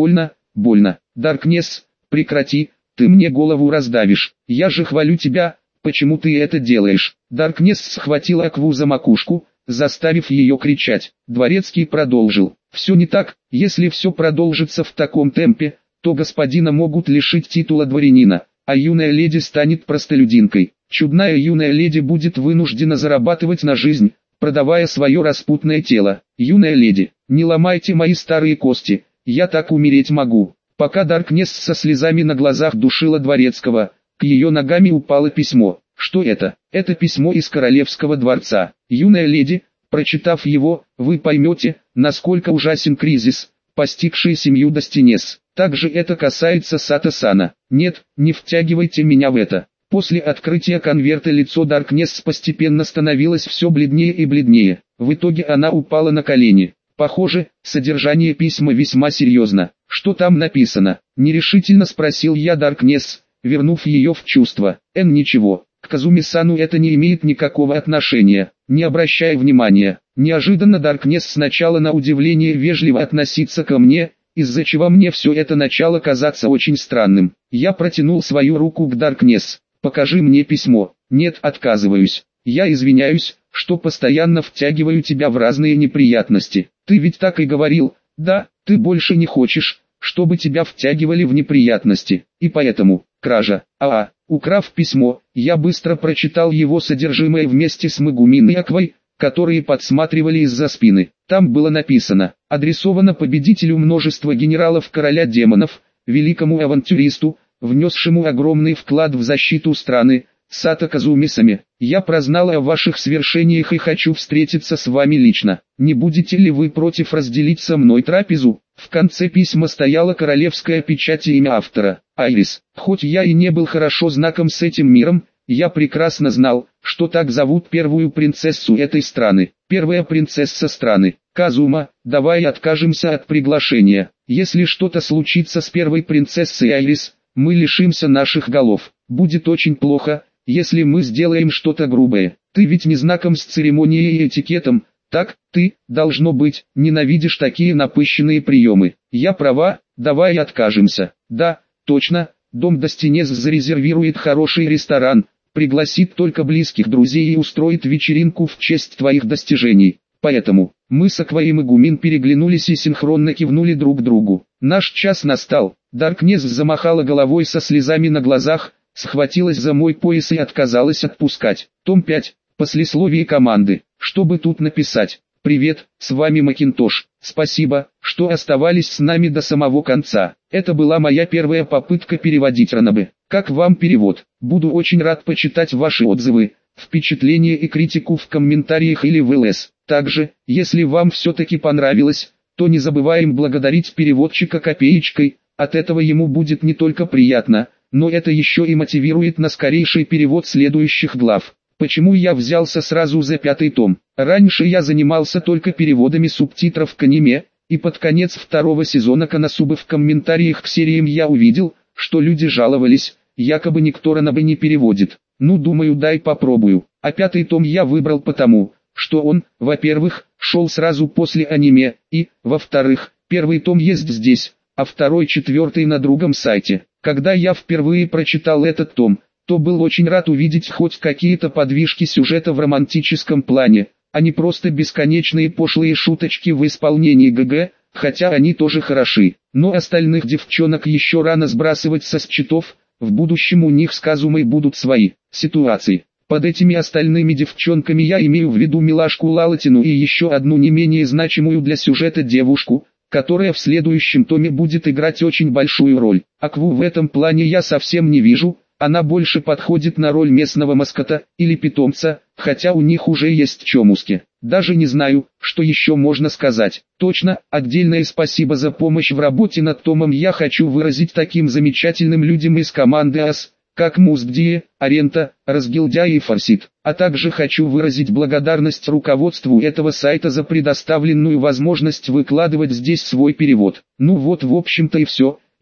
больно. Даркнесс, прекрати, ты мне голову раздавишь. Я же хвалю тебя, почему ты это делаешь? Даркнесс схватил Акву за макушку, заставив ее кричать. Дворецкий продолжил. Все не так, если все продолжится в таком темпе, то господина могут лишить титула дворянина, а юная леди станет простолюдинкой. Чудная юная леди будет вынуждена зарабатывать на жизнь, продавая свое распутное тело. Юная леди, не ломайте мои старые кости, я так умереть могу. Пока Даркнесс со слезами на глазах душила дворецкого, к ее ногам упало письмо. Что это? Это письмо из королевского дворца. Юная леди, прочитав его, вы поймете, насколько ужасен кризис, постигший семью Достинес. Также это касается Сато-сана. Нет, не втягивайте меня в это. После открытия конверта лицо Даркнесс постепенно становилось все бледнее и бледнее. В итоге она упала на колени. Похоже, содержание письма весьма серьезно. Что там написано? Нерешительно спросил я Даркнесс, вернув ее в чувство. Ничего, к Казуми-сану это не имеет никакого отношения. Не обращай внимания. Неожиданно Даркнесс сначала на удивление вежливо относиться ко мне, из-за чего мне все это начало казаться очень странным. Я протянул свою руку к Даркнесс. Покажи мне письмо. Нет, отказываюсь. Я извиняюсь, что постоянно втягиваю тебя в разные неприятности. Ты ведь так и говорил, да, ты больше не хочешь, чтобы тебя втягивали в неприятности. И поэтому, кража. Украв письмо, я быстро прочитал его содержимое вместе с Мегумин и Аквой, которые подсматривали из-за спины. Там было написано: адресовано победителю множества генералов короля демонов, великому авантюристу, внесшему огромный вклад в защиту страны, Сато Казуми-саме. Я прознал о ваших свершениях и хочу встретиться с вами лично. Не будете ли вы против разделить со мной трапезу? В конце письма стояла королевская печать и имя автора, Айрис. Хоть я и не был хорошо знаком с этим миром, я прекрасно знал, что так зовут первую принцессу этой страны. Первая принцесса страны. Казума, давай откажемся от приглашения. Если что-то случится с первой принцессой Айрис, мы лишимся наших голов. Будет очень плохо, если мы сделаем что-то грубое. Ты ведь не знаком с церемонией и этикетом, так? Ты, должно быть, ненавидишь такие напыщенные приемы. Я права, давай откажемся. Да, точно, дом Достинес зарезервирует хороший ресторан, пригласит только близких друзей и устроит вечеринку в честь твоих достижений. Поэтому, мы с Аквой и Мегумин переглянулись и синхронно кивнули друг другу. Наш час настал. Даркнесс замахала головой со слезами на глазах, схватилась за мой пояс и отказалась отпускать. Том 5. Послесловие команды. Чтобы тут написать: «Привет, с вами Макинтош. Спасибо, что оставались с нами до самого конца. Это была моя первая попытка переводить ранобэ. Как вам перевод? Буду очень рад почитать ваши отзывы, впечатления и критику в комментариях или в ЛС. Также, если вам все-таки понравилось, то не забываем благодарить переводчика копеечкой, от этого ему будет не только приятно, но это еще и мотивирует на скорейший перевод следующих глав. Почему я взялся сразу за 5-й том? Раньше я занимался только переводами субтитров к аниме, и под конец 2-го сезона Коносубы в комментариях к сериям я увидел, что люди жаловались, якобы никто ранобэ не переводит. Ну, думаю, дай попробую. А 5-й том я выбрал потому, что он, во-первых, шел сразу после аниме, и, во-вторых, 1-й том есть здесь, а 2-й, 4-й на другом сайте. Когда я впервые прочитал этот том, то был очень рад увидеть хоть какие-то подвижки сюжета в романтическом плане, а не просто бесконечные пошлые шуточки в исполнении ГГ, хотя они тоже хороши. Но остальных девчонок еще рано сбрасывать со счетов, в будущем у них с Казумой будут свои ситуации. Под этими остальными девчонками я имею в виду милашку Лалатину и еще одну не менее значимую для сюжета девушку, которая в следующем томе будет играть очень большую роль. Акву в этом плане я совсем не вижу, она больше подходит на роль местного маскота или питомца, хотя у них уже есть чомуски. Даже не знаю, что еще можно сказать. Точно, отдельное спасибо за помощь в работе над томом я хочу выразить таким замечательным людям из команды АС, как Муздие, Арента, Разгильдяй и Форсит. А также хочу выразить благодарность руководству этого сайта за предоставленную возможность выкладывать здесь свой перевод. Ну вот, в общем-то и все.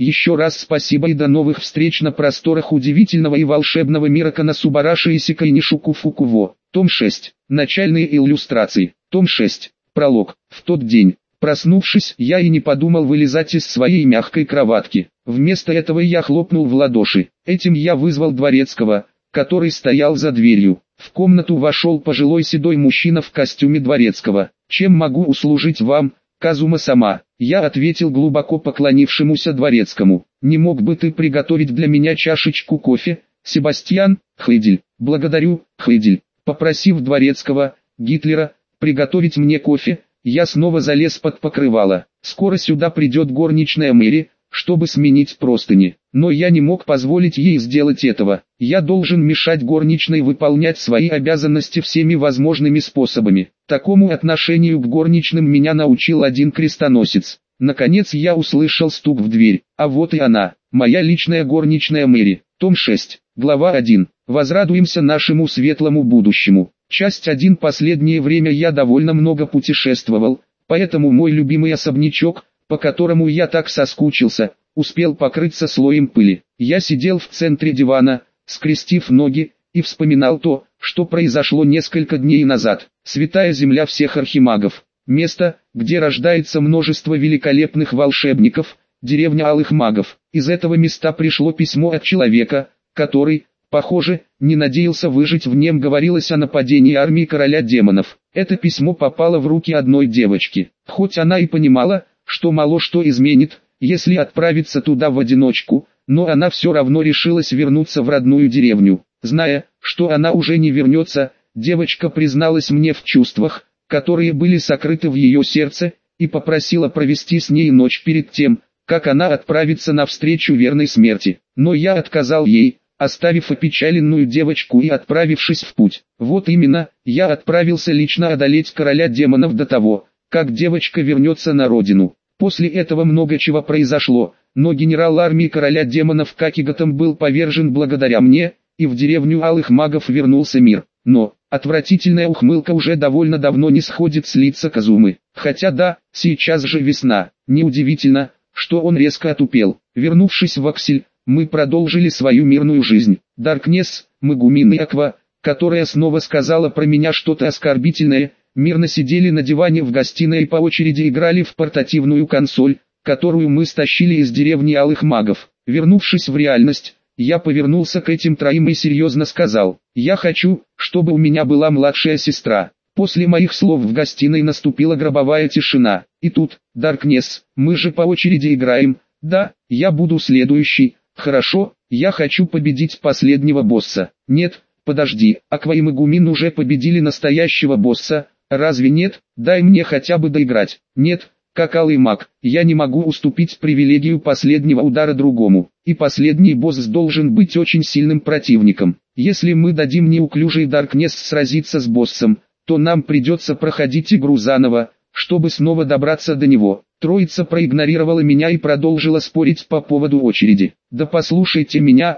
Еще раз спасибо и до новых встреч на просторах удивительного и волшебного мира Коносубараши Исика и Нишуку Фукуво. Том 6. Начальные иллюстрации. Том 6. Пролог. В тот день, проснувшись, я и не подумал вылезать из своей мягкой кроватки. Вместо этого я хлопнул в ладоши. Этим я вызвал дворецкого, который стоял за дверью. В комнату вошел пожилой седой мужчина в костюме дворецкого. «Чем могу услужить вам, Казума-сама?» Я ответил глубоко поклонившемуся дворецкому. «Не мог бы ты приготовить для меня чашечку кофе, Себастьян?» «Хейдель». «Благодарю, Хейдель». Попросив дворецкого, Гитлера, приготовить мне кофе, я снова залез под покрывало. Скоро сюда придет горничная Мэри, чтобы сменить простыни. Но я не мог позволить ей сделать этого. Я должен мешать горничной выполнять свои обязанности всеми возможными способами. Такому отношению к горничным меня научил один крестоносец. Наконец я услышал стук в дверь. А вот и она, моя личная горничная Мэри. Том 6. Глава 1. Возрадуемся нашему светлому будущему. Часть 1. Последнее время я довольно много путешествовал, поэтому мой любимый особнячок, по которому я так соскучился, успел покрыться слоем пыли. Я сидел в центре дивана, скрестив ноги, и вспоминал то, что произошло несколько дней назад. Святая земля всех архимагов. Место, где рождается множество великолепных волшебников, деревня алых магов. Из этого места пришло письмо от человека, который, похоже, не надеялся выжить. В нем говорилось о нападении армии короля демонов. Это письмо попало в руки одной девочки. Хоть она и понимала, что мало что изменит, если отправиться туда в одиночку, но она все равно решилась вернуться в родную деревню. Зная, что она уже не вернется, девочка призналась мне в чувствах, которые были сокрыты в ее сердце, и попросила провести с ней ночь перед тем, как она отправится навстречу верной смерти. Но я отказал ей, оставив опечаленную девочку и отправившись в путь. Вот именно, я отправился лично одолеть короля демонов до того, как девочка вернется на родину. После этого много чего произошло, но генерал армии короля демонов Какигатом был повержен благодаря мне, и в деревню алых магов вернулся мир. Но, отвратительная ухмылка уже довольно давно не сходит с лица Казумы. Хотя да, сейчас же весна. Неудивительно, что он резко отупел. Вернувшись в Аксель, мы продолжили свою мирную жизнь. Даркнесс, Магумин и Аква, которая снова сказала про меня что-то оскорбительное, мирно сидели на диване в гостиной и по очереди играли в портативную консоль, которую мы стащили из деревни алых магов. Вернувшись в реальность, я повернулся к этим троим и серьезно сказал: «Я хочу, чтобы у меня была младшая сестра». После моих слов в гостиной наступила гробовая тишина. И тут: «Даркнесс, мы же по очереди играем». «Да, я буду следующий». «Хорошо, я хочу победить последнего босса». «Нет, подожди, Аква и Магумин уже победили настоящего босса. Разве нет? Дай мне хотя бы доиграть». «Нет, как алый маг, я не могу уступить привилегию последнего удара другому. И последний босс должен быть очень сильным противником. Если мы дадим неуклюжий Даркнесс сразиться с боссом, то нам придется проходить игру заново, чтобы снова добраться до него». Троица проигнорировала меня и продолжила спорить по поводу очереди. «Да послушайте меня,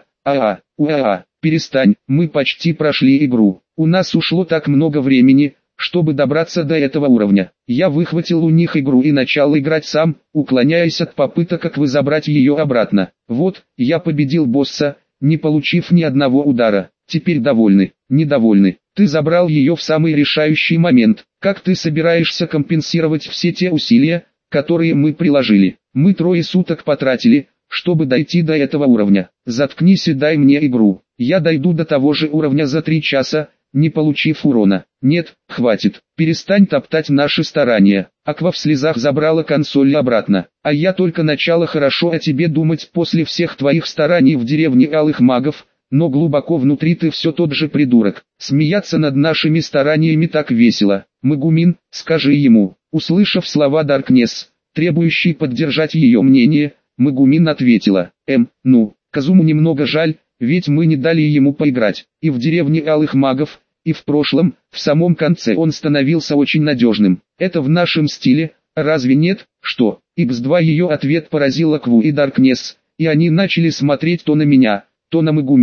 перестань, мы почти прошли игру. У нас ушло так много времени, чтобы добраться до этого уровня». Я выхватил у них игру и начал играть сам, уклоняясь от попыток забрать ее обратно. Вот, я победил босса, не получив ни одного удара. Теперь довольны? Недовольны? Ты забрал ее в самый решающий момент. Как ты собираешься компенсировать все те усилия, которые мы приложили? Мы 3 суток потратили, чтобы дойти до этого уровня. Заткнись и дай мне игру. Я дойду до того же уровня за 3 часа, не получив урона. Нет, хватит, перестань топтать наши старания. Аква в слезах забрала консоль обратно. А я только начало хорошо о тебе думать после всех твоих стараний в деревне алых магов, но глубоко внутри ты все тот же придурок. Смеяться над нашими стараниями так весело. Магумин, скажи ему. Услышав слова Даркнесс, требующий поддержать ее мнение, Магумин ответила: Казуму немного жаль, ведь мы не дали ему поиграть. И в деревне алых магов, и в прошлом, в самом конце он становился очень надежным. Это в нашем стиле, разве нет? Что? X2 ее ответ поразил Акву и Даркнесс, и они начали смотреть то на меня, то на Магумин.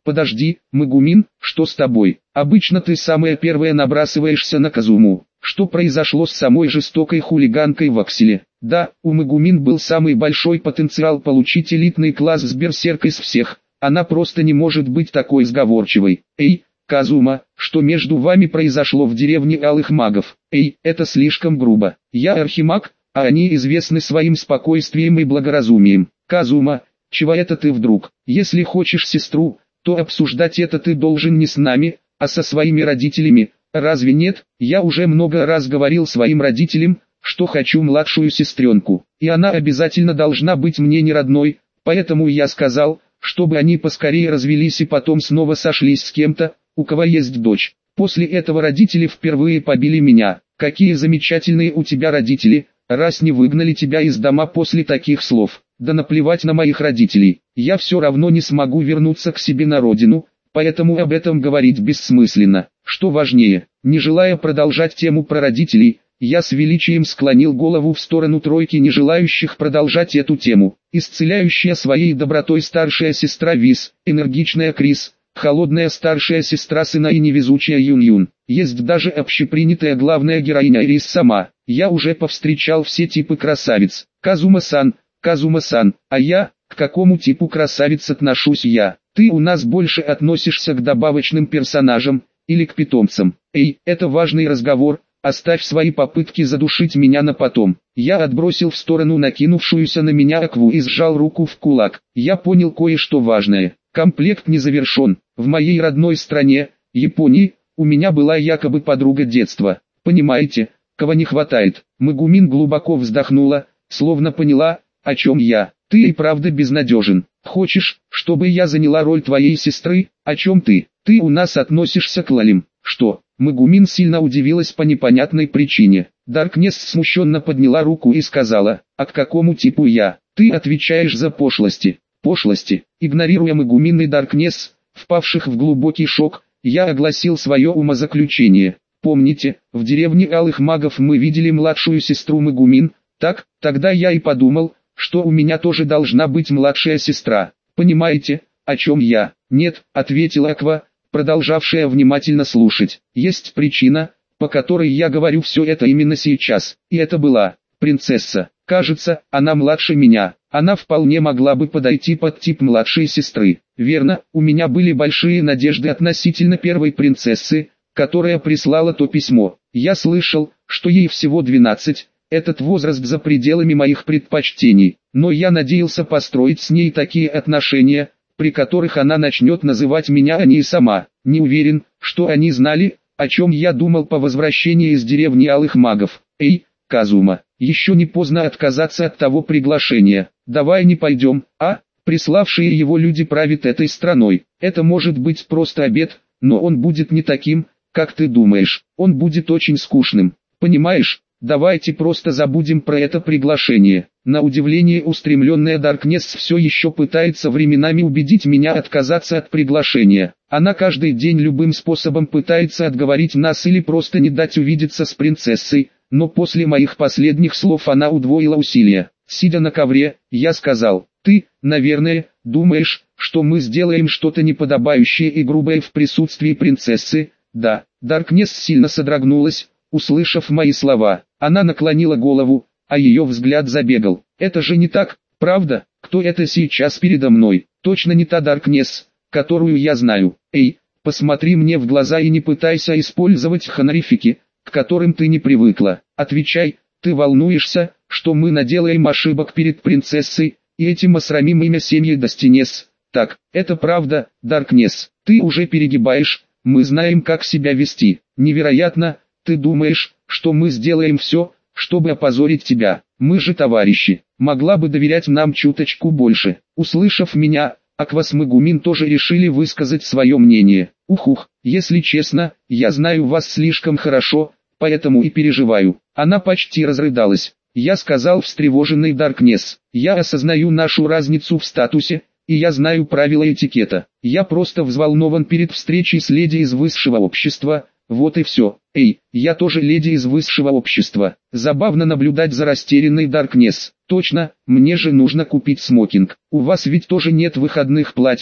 Подожди, Магумин, что с тобой? Обычно ты самая первая набрасываешься на Казуму. Что произошло с самой жестокой хулиганкой в Акселе? Да, у Магумин был самый большой потенциал получить элитный класс с берсерк из всех. Она просто не может быть такой сговорчивой. Эй, Казума, что между вами произошло в деревне Алых Магов? Эй, это слишком грубо. Я архимаг, а они известны своим спокойствием и благоразумием. Казума, чего это ты вдруг? Если хочешь сестру, то обсуждать это ты должен не с нами, а со своими родителями. Разве нет? Я уже много раз говорил своим родителям, что хочу младшую сестренку, и она обязательно должна быть мне не родной, поэтому я сказал, чтобы они поскорее развелись и потом снова сошлись с кем-то, у кого есть дочь. После этого родители впервые побили меня. Какие замечательные у тебя родители, раз не выгнали тебя из дома после таких слов. Да наплевать на моих родителей, я все равно не смогу вернуться к себе на родину, поэтому об этом говорить бессмысленно. Что важнее, не желая продолжать тему про родителей, я с величием склонил голову в сторону тройки не желающих продолжать эту тему. Исцеляющая своей добротой старшая сестра Вис, энергичная Крис, холодная старшая сестра сына и невезучая Юн-Юн. Есть даже общепринятая главная героиня Ирис сама. Я уже повстречал все типы красавиц. Казума-сан, Казума-сан, а я, к какому типу красавиц отношусь я? Ты у нас больше относишься к добавочным персонажам, или к питомцам. Эй, это важный разговор, оставь свои попытки задушить меня на потом. Я отбросил в сторону накинувшуюся на меня Акву и сжал руку в кулак. Я понял кое-что важное. Комплект не завершен. В моей родной стране, Японии, у меня была якобы подруга детства. Понимаете, кого не хватает? Магумин глубоко вздохнула, словно поняла, о чем я. Ты и правда безнадежен. Хочешь, чтобы я заняла роль твоей сестры? О чем ты? Ты у нас относишься к лалим. Что? Магумин сильно удивилась по непонятной причине. Даркнесс смущенно подняла руку и сказала, а к какому типу я? Ты отвечаешь за пошлости. Пошлости. Игнорируя Магумин и Даркнесс, впавших в глубокий шок, я огласил свое умозаключение. Помните, в деревне Алых Магов мы видели младшую сестру Магумин? Так, тогда я и подумал, что у меня тоже должна быть младшая сестра. Понимаете, о чем я? Нет, ответила Аква, продолжавшая внимательно слушать. Есть причина, по которой я говорю все это именно сейчас. И это была принцесса. Кажется, она младше меня. Она вполне могла бы подойти под тип младшей сестры. Верно, у меня были большие надежды относительно первой принцессы, которая прислала то письмо. Я слышал, что ей всего 12. Этот возраст за пределами моих предпочтений, но я надеялся построить с ней такие отношения, при которых она начнет называть меня «они» и сама. Не уверен, что они знали, о чем я думал по возвращении из деревни Алых Магов. Эй, Казума, еще не поздно отказаться от того приглашения. Давай не пойдем, а? Приславшие его люди правят этой страной. Это может быть просто обед, но он будет не таким, как ты думаешь. Он будет очень скучным. Понимаешь? Давайте просто забудем про это приглашение. На удивление устремленная Даркнесс все еще пытается временами убедить меня отказаться от приглашения. Она каждый день любым способом пытается отговорить нас или просто не дать увидеться с принцессой, но после моих последних слов она удвоила усилия. Сидя на ковре, я сказал, ты, наверное, думаешь, что мы сделаем что-то неподобающее и грубое в присутствии принцессы? Да, Даркнесс сильно содрогнулась, услышав мои слова. Она наклонила голову, а ее взгляд забегал. Это же не так, правда? Кто это сейчас передо мной? Точно не та Даркнесс, которую я знаю. Эй, посмотри мне в глаза и не пытайся использовать хонорифики, к которым ты не привыкла. Отвечай, ты волнуешься, что мы наделаем ошибок перед принцессой, и этим осрамим имя семьи Достинес. Так, это правда, Даркнесс. Ты уже перегибаешь, мы знаем, как себя вести. Невероятно. Ты думаешь, что мы сделаем все, чтобы опозорить тебя? Мы же товарищи. Могла бы доверять нам чуточку больше. Услышав меня, Аква с Магумин тоже решили высказать свое мнение. Ух, если честно, я знаю вас слишком хорошо, поэтому и переживаю. Она почти разрыдалась. Я сказал встревоженный Даркнесс. Я осознаю нашу разницу в статусе, и я знаю правила этикета. Я просто взволнован перед встречей с леди из высшего общества. Вот и все. Эй, я тоже леди из высшего общества. Забавно наблюдать за растерянной Даркнесс. Точно, мне же нужно купить смокинг. У вас ведь тоже нет выходных платьев,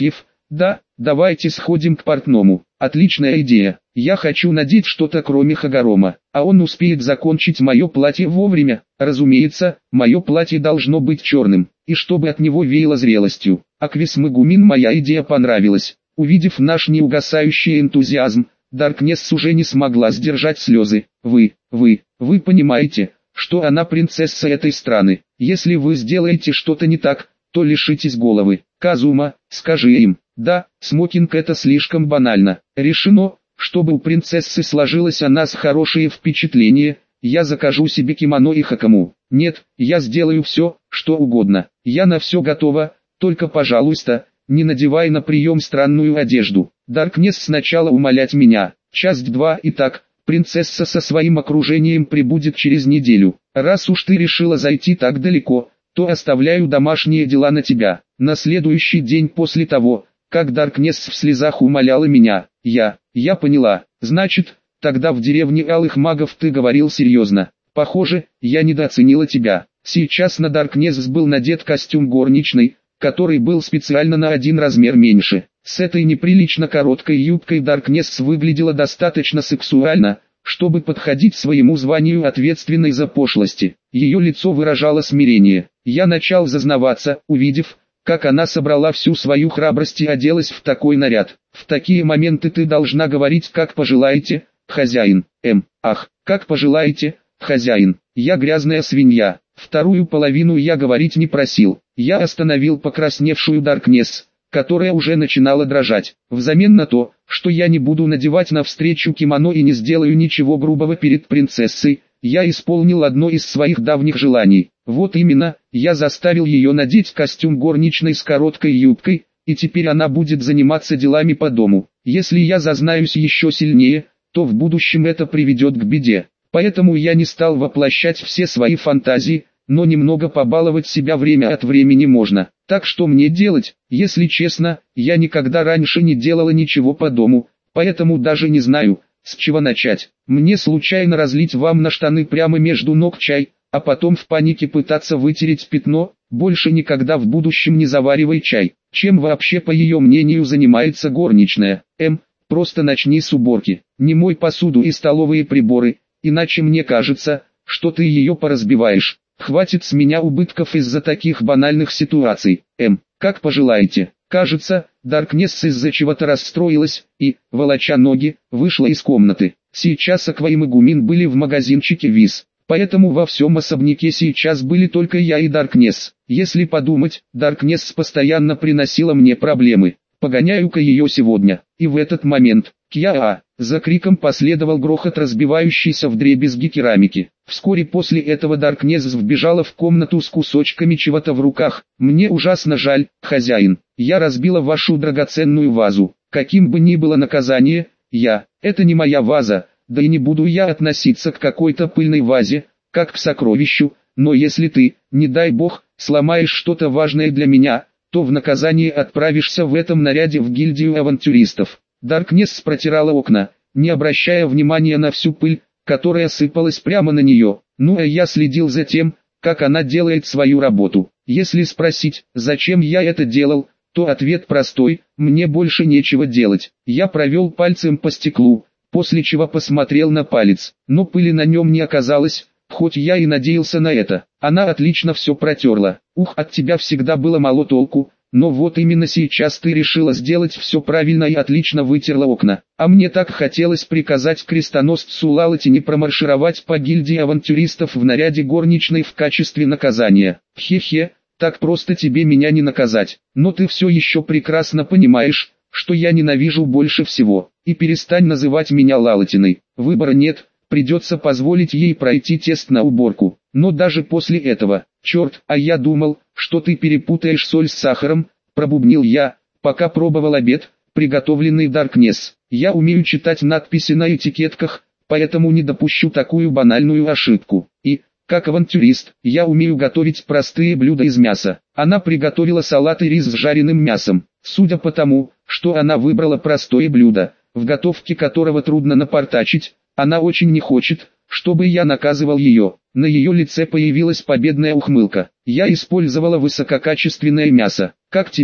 Да, давайте сходим к портному. Отличная идея. Я хочу надеть что-то кроме Хагорома, а он успеет закончить мое платье вовремя. Разумеется, мое платье должно быть черным, и чтобы от него веяло зрелостью. Аквис Магумин, моя идея понравилась. Увидев наш неугасающий энтузиазм, Даркнесс уже не смогла сдержать слезы. Вы понимаете, что она принцесса этой страны. Если вы сделаете что-то не так, то лишитесь головы. Казума, скажи им. Да, смокинг — это слишком банально. Решено, чтобы у принцессы сложилось о нас хорошее впечатление. Я закажу себе кимоно и хакаму. Нет, я сделаю все, что угодно. Я на все готова, только, пожалуйста, не надевай на прием странную одежду. Даркнесс сначала умолять меня. Часть 2. Итак, принцесса со своим окружением прибудет через неделю. Раз уж ты решила зайти так далеко, то оставляю домашние дела на тебя. На следующий день после того, как Даркнесс в слезах умоляла меня, я поняла. Значит, тогда в деревне Алых Магов ты говорил серьезно. Похоже, я недооценила тебя. Сейчас на Даркнесс был надет костюм горничной, который был специально на 1 размер меньше. С этой неприлично короткой юбкой Даркнесс выглядела достаточно сексуально, чтобы подходить своему званию ответственной за пошлости. Ее лицо выражало смирение. Я начал зазнаваться, увидев, как она собрала всю свою храбрость и оделась в такой наряд. В такие моменты ты должна говорить как пожелаете, хозяин. Ах, как пожелаете, хозяин. Я грязная свинья. Вторую половину я говорить не просил. Я остановил покрасневшую Даркнесс, которая уже начинала дрожать. Взамен на то, что я не буду надевать навстречу кимоно и не сделаю ничего грубого перед принцессой, я исполнил одно из своих давних желаний. Вот именно, я заставил ее надеть костюм горничной с короткой юбкой, и теперь она будет заниматься делами по дому. Если я зазнаюсь еще сильнее, то в будущем это приведет к беде. Поэтому я не стал воплощать все свои фантазии, но немного побаловать себя время от времени можно. Так что мне делать? Если честно, я никогда раньше не делала ничего по дому, поэтому даже не знаю, с чего начать. Мне случайно разлить вам на штаны прямо между ног чай, а потом в панике пытаться вытереть пятно? Больше никогда в будущем не заваривай чай. Чем вообще, по ее мнению, занимается горничная? Просто начни с уборки. Не мой посуду и столовые приборы, иначе мне кажется, что ты ее поразбиваешь. Хватит с меня убытков из-за таких банальных ситуаций. Как пожелаете. Кажется, Даркнесс из-за чего-то расстроилась и, волоча ноги, вышла из комнаты. Сейчас Аква и Магумин были в магазинчике Виз, поэтому во всем особняке сейчас были только я и Даркнесс. Если подумать, Даркнесс постоянно приносила мне проблемы. Погоняю-ка ее сегодня. И в этот момент, Кьяа, за криком последовал грохот разбивающейся вдребезги керамики. Вскоре после этого Даркнесс вбежала в комнату с кусочками чего-то в руках. Мне ужасно жаль, хозяин. Я разбила вашу драгоценную вазу. Каким бы ни было наказание, это не моя ваза, да и не буду я относиться к какой-то пыльной вазе, как к сокровищу, но если ты, не дай бог, сломаешь что-то важное для меня, то в наказание отправишься в этом наряде в гильдию авантюристов. Даркнесс протирала окна, не обращая внимания на всю пыль, которая сыпалась прямо на нее. Ну а я следил за тем, как она делает свою работу. Если спросить, зачем я это делал, то ответ простой: мне больше нечего делать. Я провел пальцем по стеклу, после чего посмотрел на палец, но пыли на нем не оказалось, хоть я и надеялся на это. Она отлично все протерла. От тебя всегда было мало толку, но вот именно сейчас ты решила сделать все правильно и отлично вытерла окна. А мне так хотелось приказать крестоносцу Лалатине промаршировать по гильдии авантюристов в наряде горничной в качестве наказания. Хе-хе, так просто тебе меня не наказать. Но ты все еще прекрасно понимаешь, что я ненавижу больше всего. И перестань называть меня Лалатиной. Выбора нет, придется позволить ей пройти тест на уборку. Но даже после этого, черт, а я думал, что ты перепутаешь соль с сахаром, пробубнил я, пока пробовал обед, приготовленный Даркнесс. Я умею читать надписи на этикетках, поэтому не допущу такую банальную ошибку. И, как авантюрист, я умею готовить простые блюда из мяса. Она приготовила салат и рис с жареным мясом. Судя по тому, что она выбрала простое блюдо, в готовке которого трудно напортачить, она очень не хочет, чтобы я наказывал ее. На ее лице появилась победная ухмылка. Я использовала высококачественное мясо. Как тебе?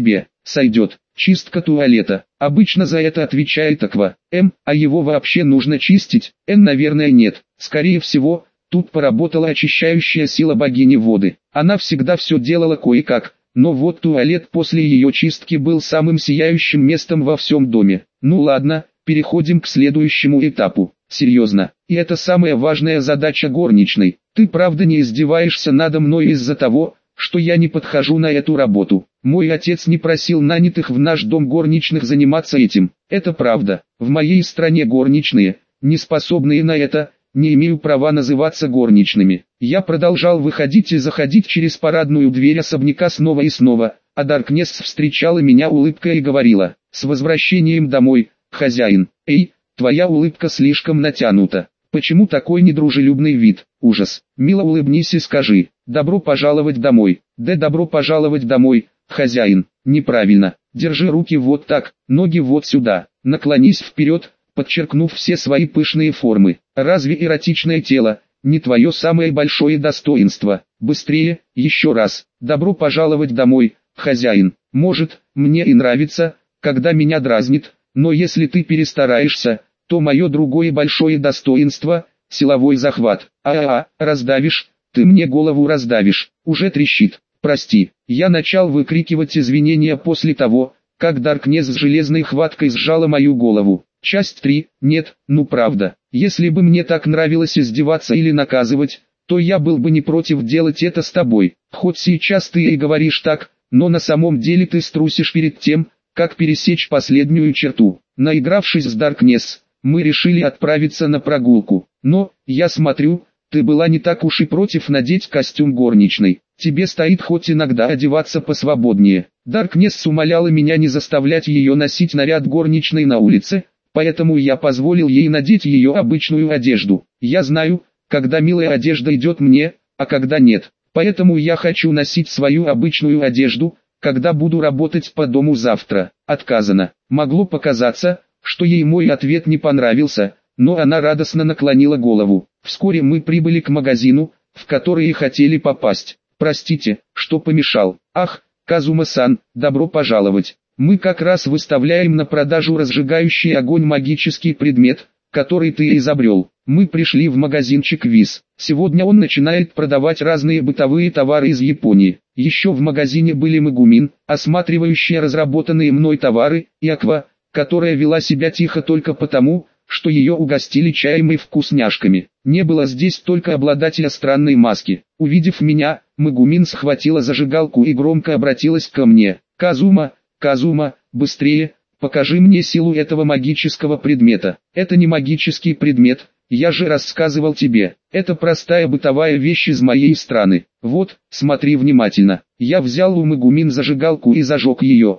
сойдет. Чистка туалета. Обычно за это отвечает Аква. А его вообще нужно чистить? Наверное нет. Скорее всего, тут поработала очищающая сила богини воды. Она всегда все делала кое-как. Но вот туалет после ее чистки был самым сияющим местом во всем доме. Ну ладно, переходим к следующему этапу. Серьезно, и это самая важная задача горничной. Ты правда не издеваешься надо мной из-за того, что я не подхожу на эту работу? Мой отец не просил нанятых в наш дом горничных заниматься этим. Это правда. В моей стране горничные, не способные на это, не имеют права называться горничными. Я продолжал выходить и заходить через парадную дверь особняка снова и снова, а Даркнесс встречала меня улыбкой и говорила: «С возвращением домой, хозяин». «Эй, твоя улыбка слишком натянута. Почему такой недружелюбный вид? Ужас. Мило улыбнись и скажи: добро пожаловать домой». «Да добро пожаловать домой, хозяин». «Неправильно. Держи руки вот так, ноги вот сюда. Наклонись вперед, подчеркнув все свои пышные формы. Разве эротичное тело не твое самое большое достоинство? Быстрее, еще раз. Добро пожаловать домой, хозяин». «Может, мне и нравится, когда меня дразнит, но если ты перестараешься, то мое другое большое достоинство – силовой захват. Раздавишь, ты мне голову раздавишь». Уже трещит. «Прости». Я начал выкрикивать извинения после того, как Даркнесс с железной хваткой сжала мою голову. Часть 3. Нет, ну правда. Если бы мне так нравилось издеваться или наказывать, то я был бы не против делать это с тобой. Хоть сейчас ты и говоришь так, но на самом деле ты струсишь перед тем, как пересечь последнюю черту. Наигравшись с Даркнесс, мы решили отправиться на прогулку. Но, я смотрю, ты была не так уж и против надеть костюм горничной. Тебе стоит хоть иногда одеваться посвободнее. Даркнесс умоляла меня не заставлять ее носить наряд горничной на улице, поэтому я позволил ей надеть ее обычную одежду. Я знаю, когда милая одежда идет мне, а когда нет. Поэтому я хочу носить свою обычную одежду, когда буду работать по дому завтра. Отказано. Могло показаться, что ей мой ответ не понравился, но она радостно наклонила голову. Вскоре мы прибыли к магазину, в который и хотели попасть. «Простите, что помешал». «Ах, Казума-сан, добро пожаловать. Мы как раз выставляем на продажу разжигающий огонь магический предмет, который ты изобрел. Мы пришли в магазинчик ВИС. Сегодня он начинает продавать разные бытовые товары из Японии. Еще в магазине были Мегумин, осматривающая разработанные мной товары, и Аква, которая вела себя тихо только потому, что ее угостили чаем и вкусняшками. Не было здесь только обладателя странной маски. Увидев меня, Мегумин схватила зажигалку и громко обратилась ко мне. «Казума, Казума, быстрее, покажи мне силу этого магического предмета». «Это не магический предмет, я же рассказывал тебе. Это простая бытовая вещь из моей страны. Вот, смотри внимательно». Я взял у Мегумин зажигалку и зажег ее.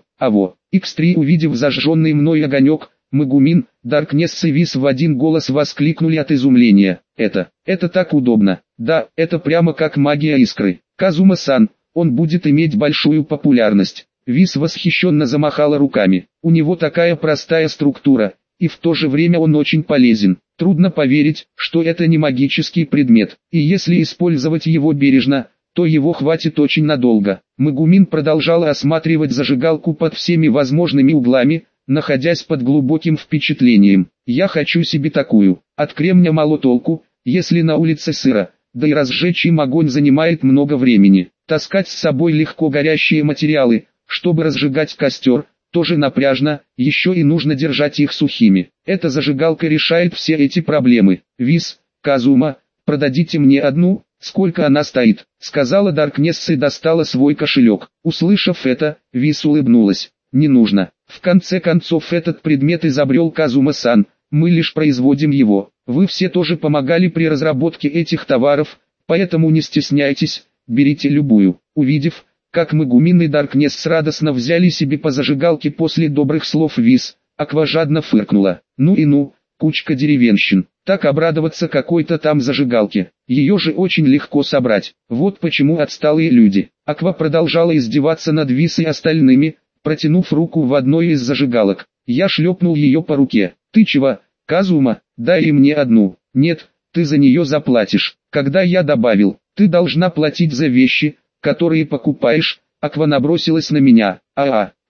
X3, увидев зажженный мной огонек, Мегумин, Даркнесс и ВИС в один голос воскликнули от изумления. Это так удобно. Да, это прямо как магия искры. Казума-сан, он будет иметь большую популярность. ВИС восхищенно замахала руками. У него такая простая структура, и в то же время он очень полезен. Трудно поверить, что это не магический предмет, и если использовать его бережно, то его хватит очень надолго. Мегумин продолжала осматривать зажигалку под всеми возможными углами, находясь под глубоким впечатлением. «Я хочу себе такую. От кремня мало толку, если на улице сыро, да и разжечь им огонь занимает много времени. Таскать с собой легко горящие материалы, чтобы разжигать костер, тоже напряжно, еще и нужно держать их сухими. Эта зажигалка решает все эти проблемы. ВИС, Казума, продадите мне одну?» «Сколько она стоит?» — сказала Даркнесс и достала свой кошелек. Услышав это, ВИС улыбнулась. «Не нужно. В конце концов этот предмет изобрел Казума-сан, мы лишь производим его. Вы все тоже помогали при разработке этих товаров, поэтому не стесняйтесь, берите любую». Увидев, как Мегумин и Даркнесс радостно взяли себе по зажигалке после добрых слов ВИС, Аква жадно фыркнула. «Ну, кучка деревенщин. Так обрадоваться какой-то там зажигалке. Ее же очень легко собрать. Вот почему отсталые люди». Аква продолжала издеваться над ВИС и остальными, протянув руку в одной из зажигалок. Я шлепнул ее по руке. «Ты чего, Казума, дай и мне одну». «Нет, ты за нее заплатишь». Когда я добавил: «Ты должна платить за вещи, которые покупаешь», Аква набросилась на меня.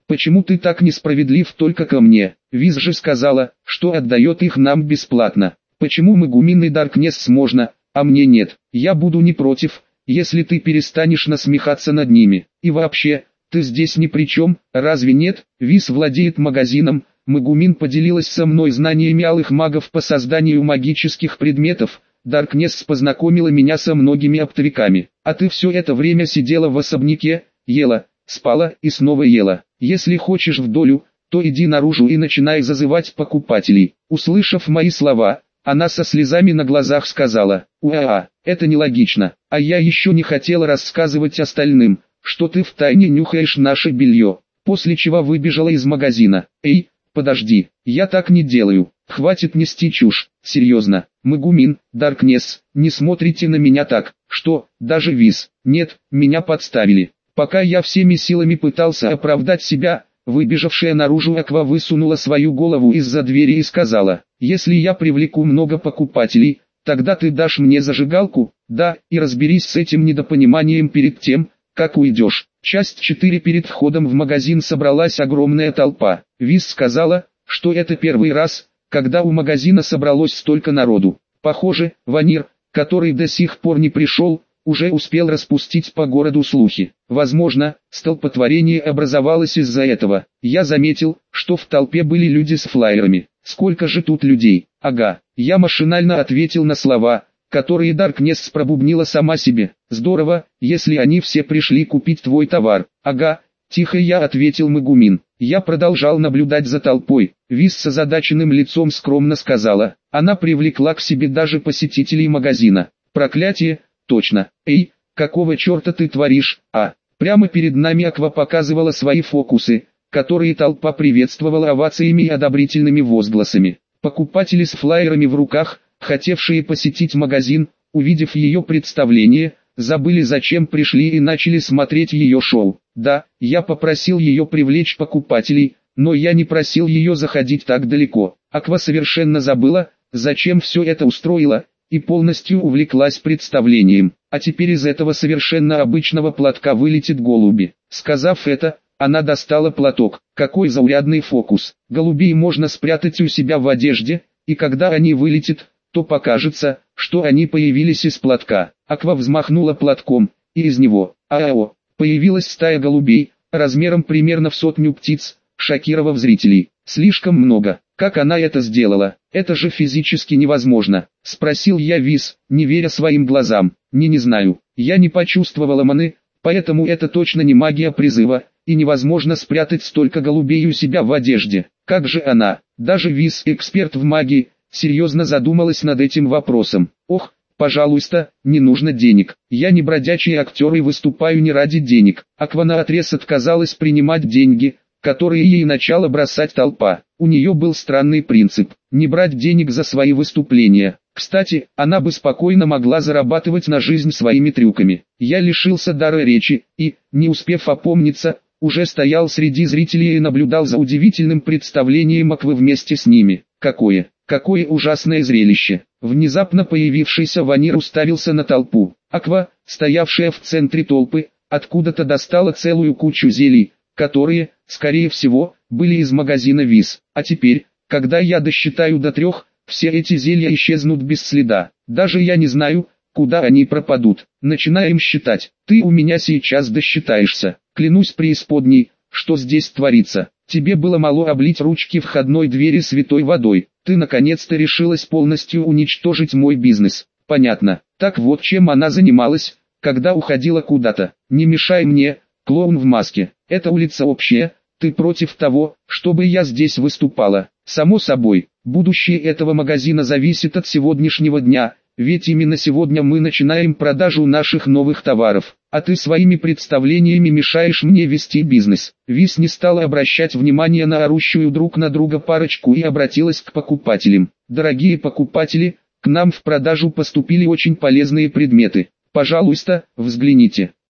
Почему ты так несправедлив только ко мне? Виз же сказала, что отдает их нам бесплатно. Почему Магумин и Даркнесс можно, а мне нет? Я буду не против, если ты перестанешь насмехаться над ними. И вообще, ты здесь ни при чем, разве нет? Виз владеет магазином. Магумин поделилась со мной знаниями алых магов по созданию магических предметов. Даркнесс познакомила меня со многими оптовиками. А ты все это время сидела в особняке, ела, спала и снова ела. Если хочешь в долю, то иди наружу и начинай зазывать покупателей. Услышав мои слова, она со слезами на глазах сказала: «Уа, это нелогично, а я еще не хотела рассказывать остальным, что ты втайне нюхаешь наше белье», после чего выбежала из магазина. «Эй, подожди, я так не делаю, хватит нести чушь, серьезно, Магумин, Даркнесс, не смотрите на меня так, что, даже Виз, нет, меня подставили». Пока я всеми силами пытался оправдать себя, выбежавшая наружу Аква высунула свою голову из-за двери и сказала: «Если я привлеку много покупателей, тогда ты дашь мне зажигалку, да, и разберись с этим недопониманием перед тем, как уйдешь». Часть 4. Перед входом в магазин собралась огромная толпа. Виз сказала, что это первый раз, когда у магазина собралось столько народу. Похоже, Ванир, который до сих пор не пришел, уже успел распустить по городу слухи. Возможно, столпотворение образовалось из-за этого. Я заметил, что в толпе были люди с флаерами. Сколько же тут людей? Ага. Я машинально ответил на слова, которые Даркнесс пробубнила сама себе. Здорово, если они все пришли купить твой товар. Ага. Тихо я ответил Магумин. Я продолжал наблюдать за толпой. Виз с озадаченным лицом скромно сказала. Она привлекла к себе даже посетителей магазина. Проклятие. Точно. Эй, какого черта ты творишь, а? Прямо перед нами Аква показывала свои фокусы, которые толпа приветствовала овациями и одобрительными возгласами. Покупатели с флаерами в руках, хотевшие посетить магазин, увидев ее представление, забыли зачем пришли и начали смотреть ее шоу. Да, я попросил ее привлечь покупателей, но я не просил ее заходить так далеко. Аква совершенно забыла, зачем все это устроила, и полностью увлеклась представлением. А теперь из этого совершенно обычного платка вылетит голуби. Сказав это, она достала платок. Какой заурядный фокус. Голубей можно спрятать у себя в одежде, и когда они вылетят, то покажется, что они появились из платка. Аква взмахнула платком, и из него, появилась стая голубей, размером примерно в 100 птиц, шокировав зрителей. Слишком много. Как она это сделала? Это же физически невозможно. Спросил я Виз, не веря своим глазам. Не знаю. Я не почувствовала маны, поэтому это точно не магия призыва, и невозможно спрятать столько голубей у себя в одежде. Как же она? Даже Виз, эксперт в магии, серьезно задумалась над этим вопросом. Ох, пожалуйста, не нужно денег. Я не бродячий актер и выступаю не ради денег. Аква наотрез отказалась принимать деньги, которые ей начала бросать толпа. У нее был странный принцип – не брать денег за свои выступления. Кстати, она бы спокойно могла зарабатывать на жизнь своими трюками. Я лишился дара речи и, не успев опомниться, уже стоял среди зрителей и наблюдал за удивительным представлением Аквы вместе с ними. Какое ужасное зрелище! Внезапно появившийся Ванир уставился на толпу. Аква, стоявшая в центре толпы, откуда-то достала целую кучу зелий, которые, скорее всего, были из магазина Виз. А теперь, когда я досчитаю до 3, все эти зелья исчезнут без следа. Даже я не знаю, куда они пропадут. Начинаем считать. Ты у меня сейчас досчитаешься. Клянусь преисподней, что здесь творится. Тебе было мало облить ручки входной двери святой водой. Ты наконец-то решилась полностью уничтожить мой бизнес. Понятно. Так вот чем она занималась, когда уходила куда-то. Не мешай мне, клоун в маске. Эта улица общая. Ты против того, чтобы я здесь выступала? Само собой, будущее этого магазина зависит от сегодняшнего дня, ведь именно сегодня мы начинаем продажу наших новых товаров, а ты своими представлениями мешаешь мне вести бизнес. Виз не стала обращать внимание на орущую друг на друга парочку и обратилась к покупателям. Дорогие покупатели, к нам в продажу поступили очень полезные предметы. Пожалуйста, взгляните.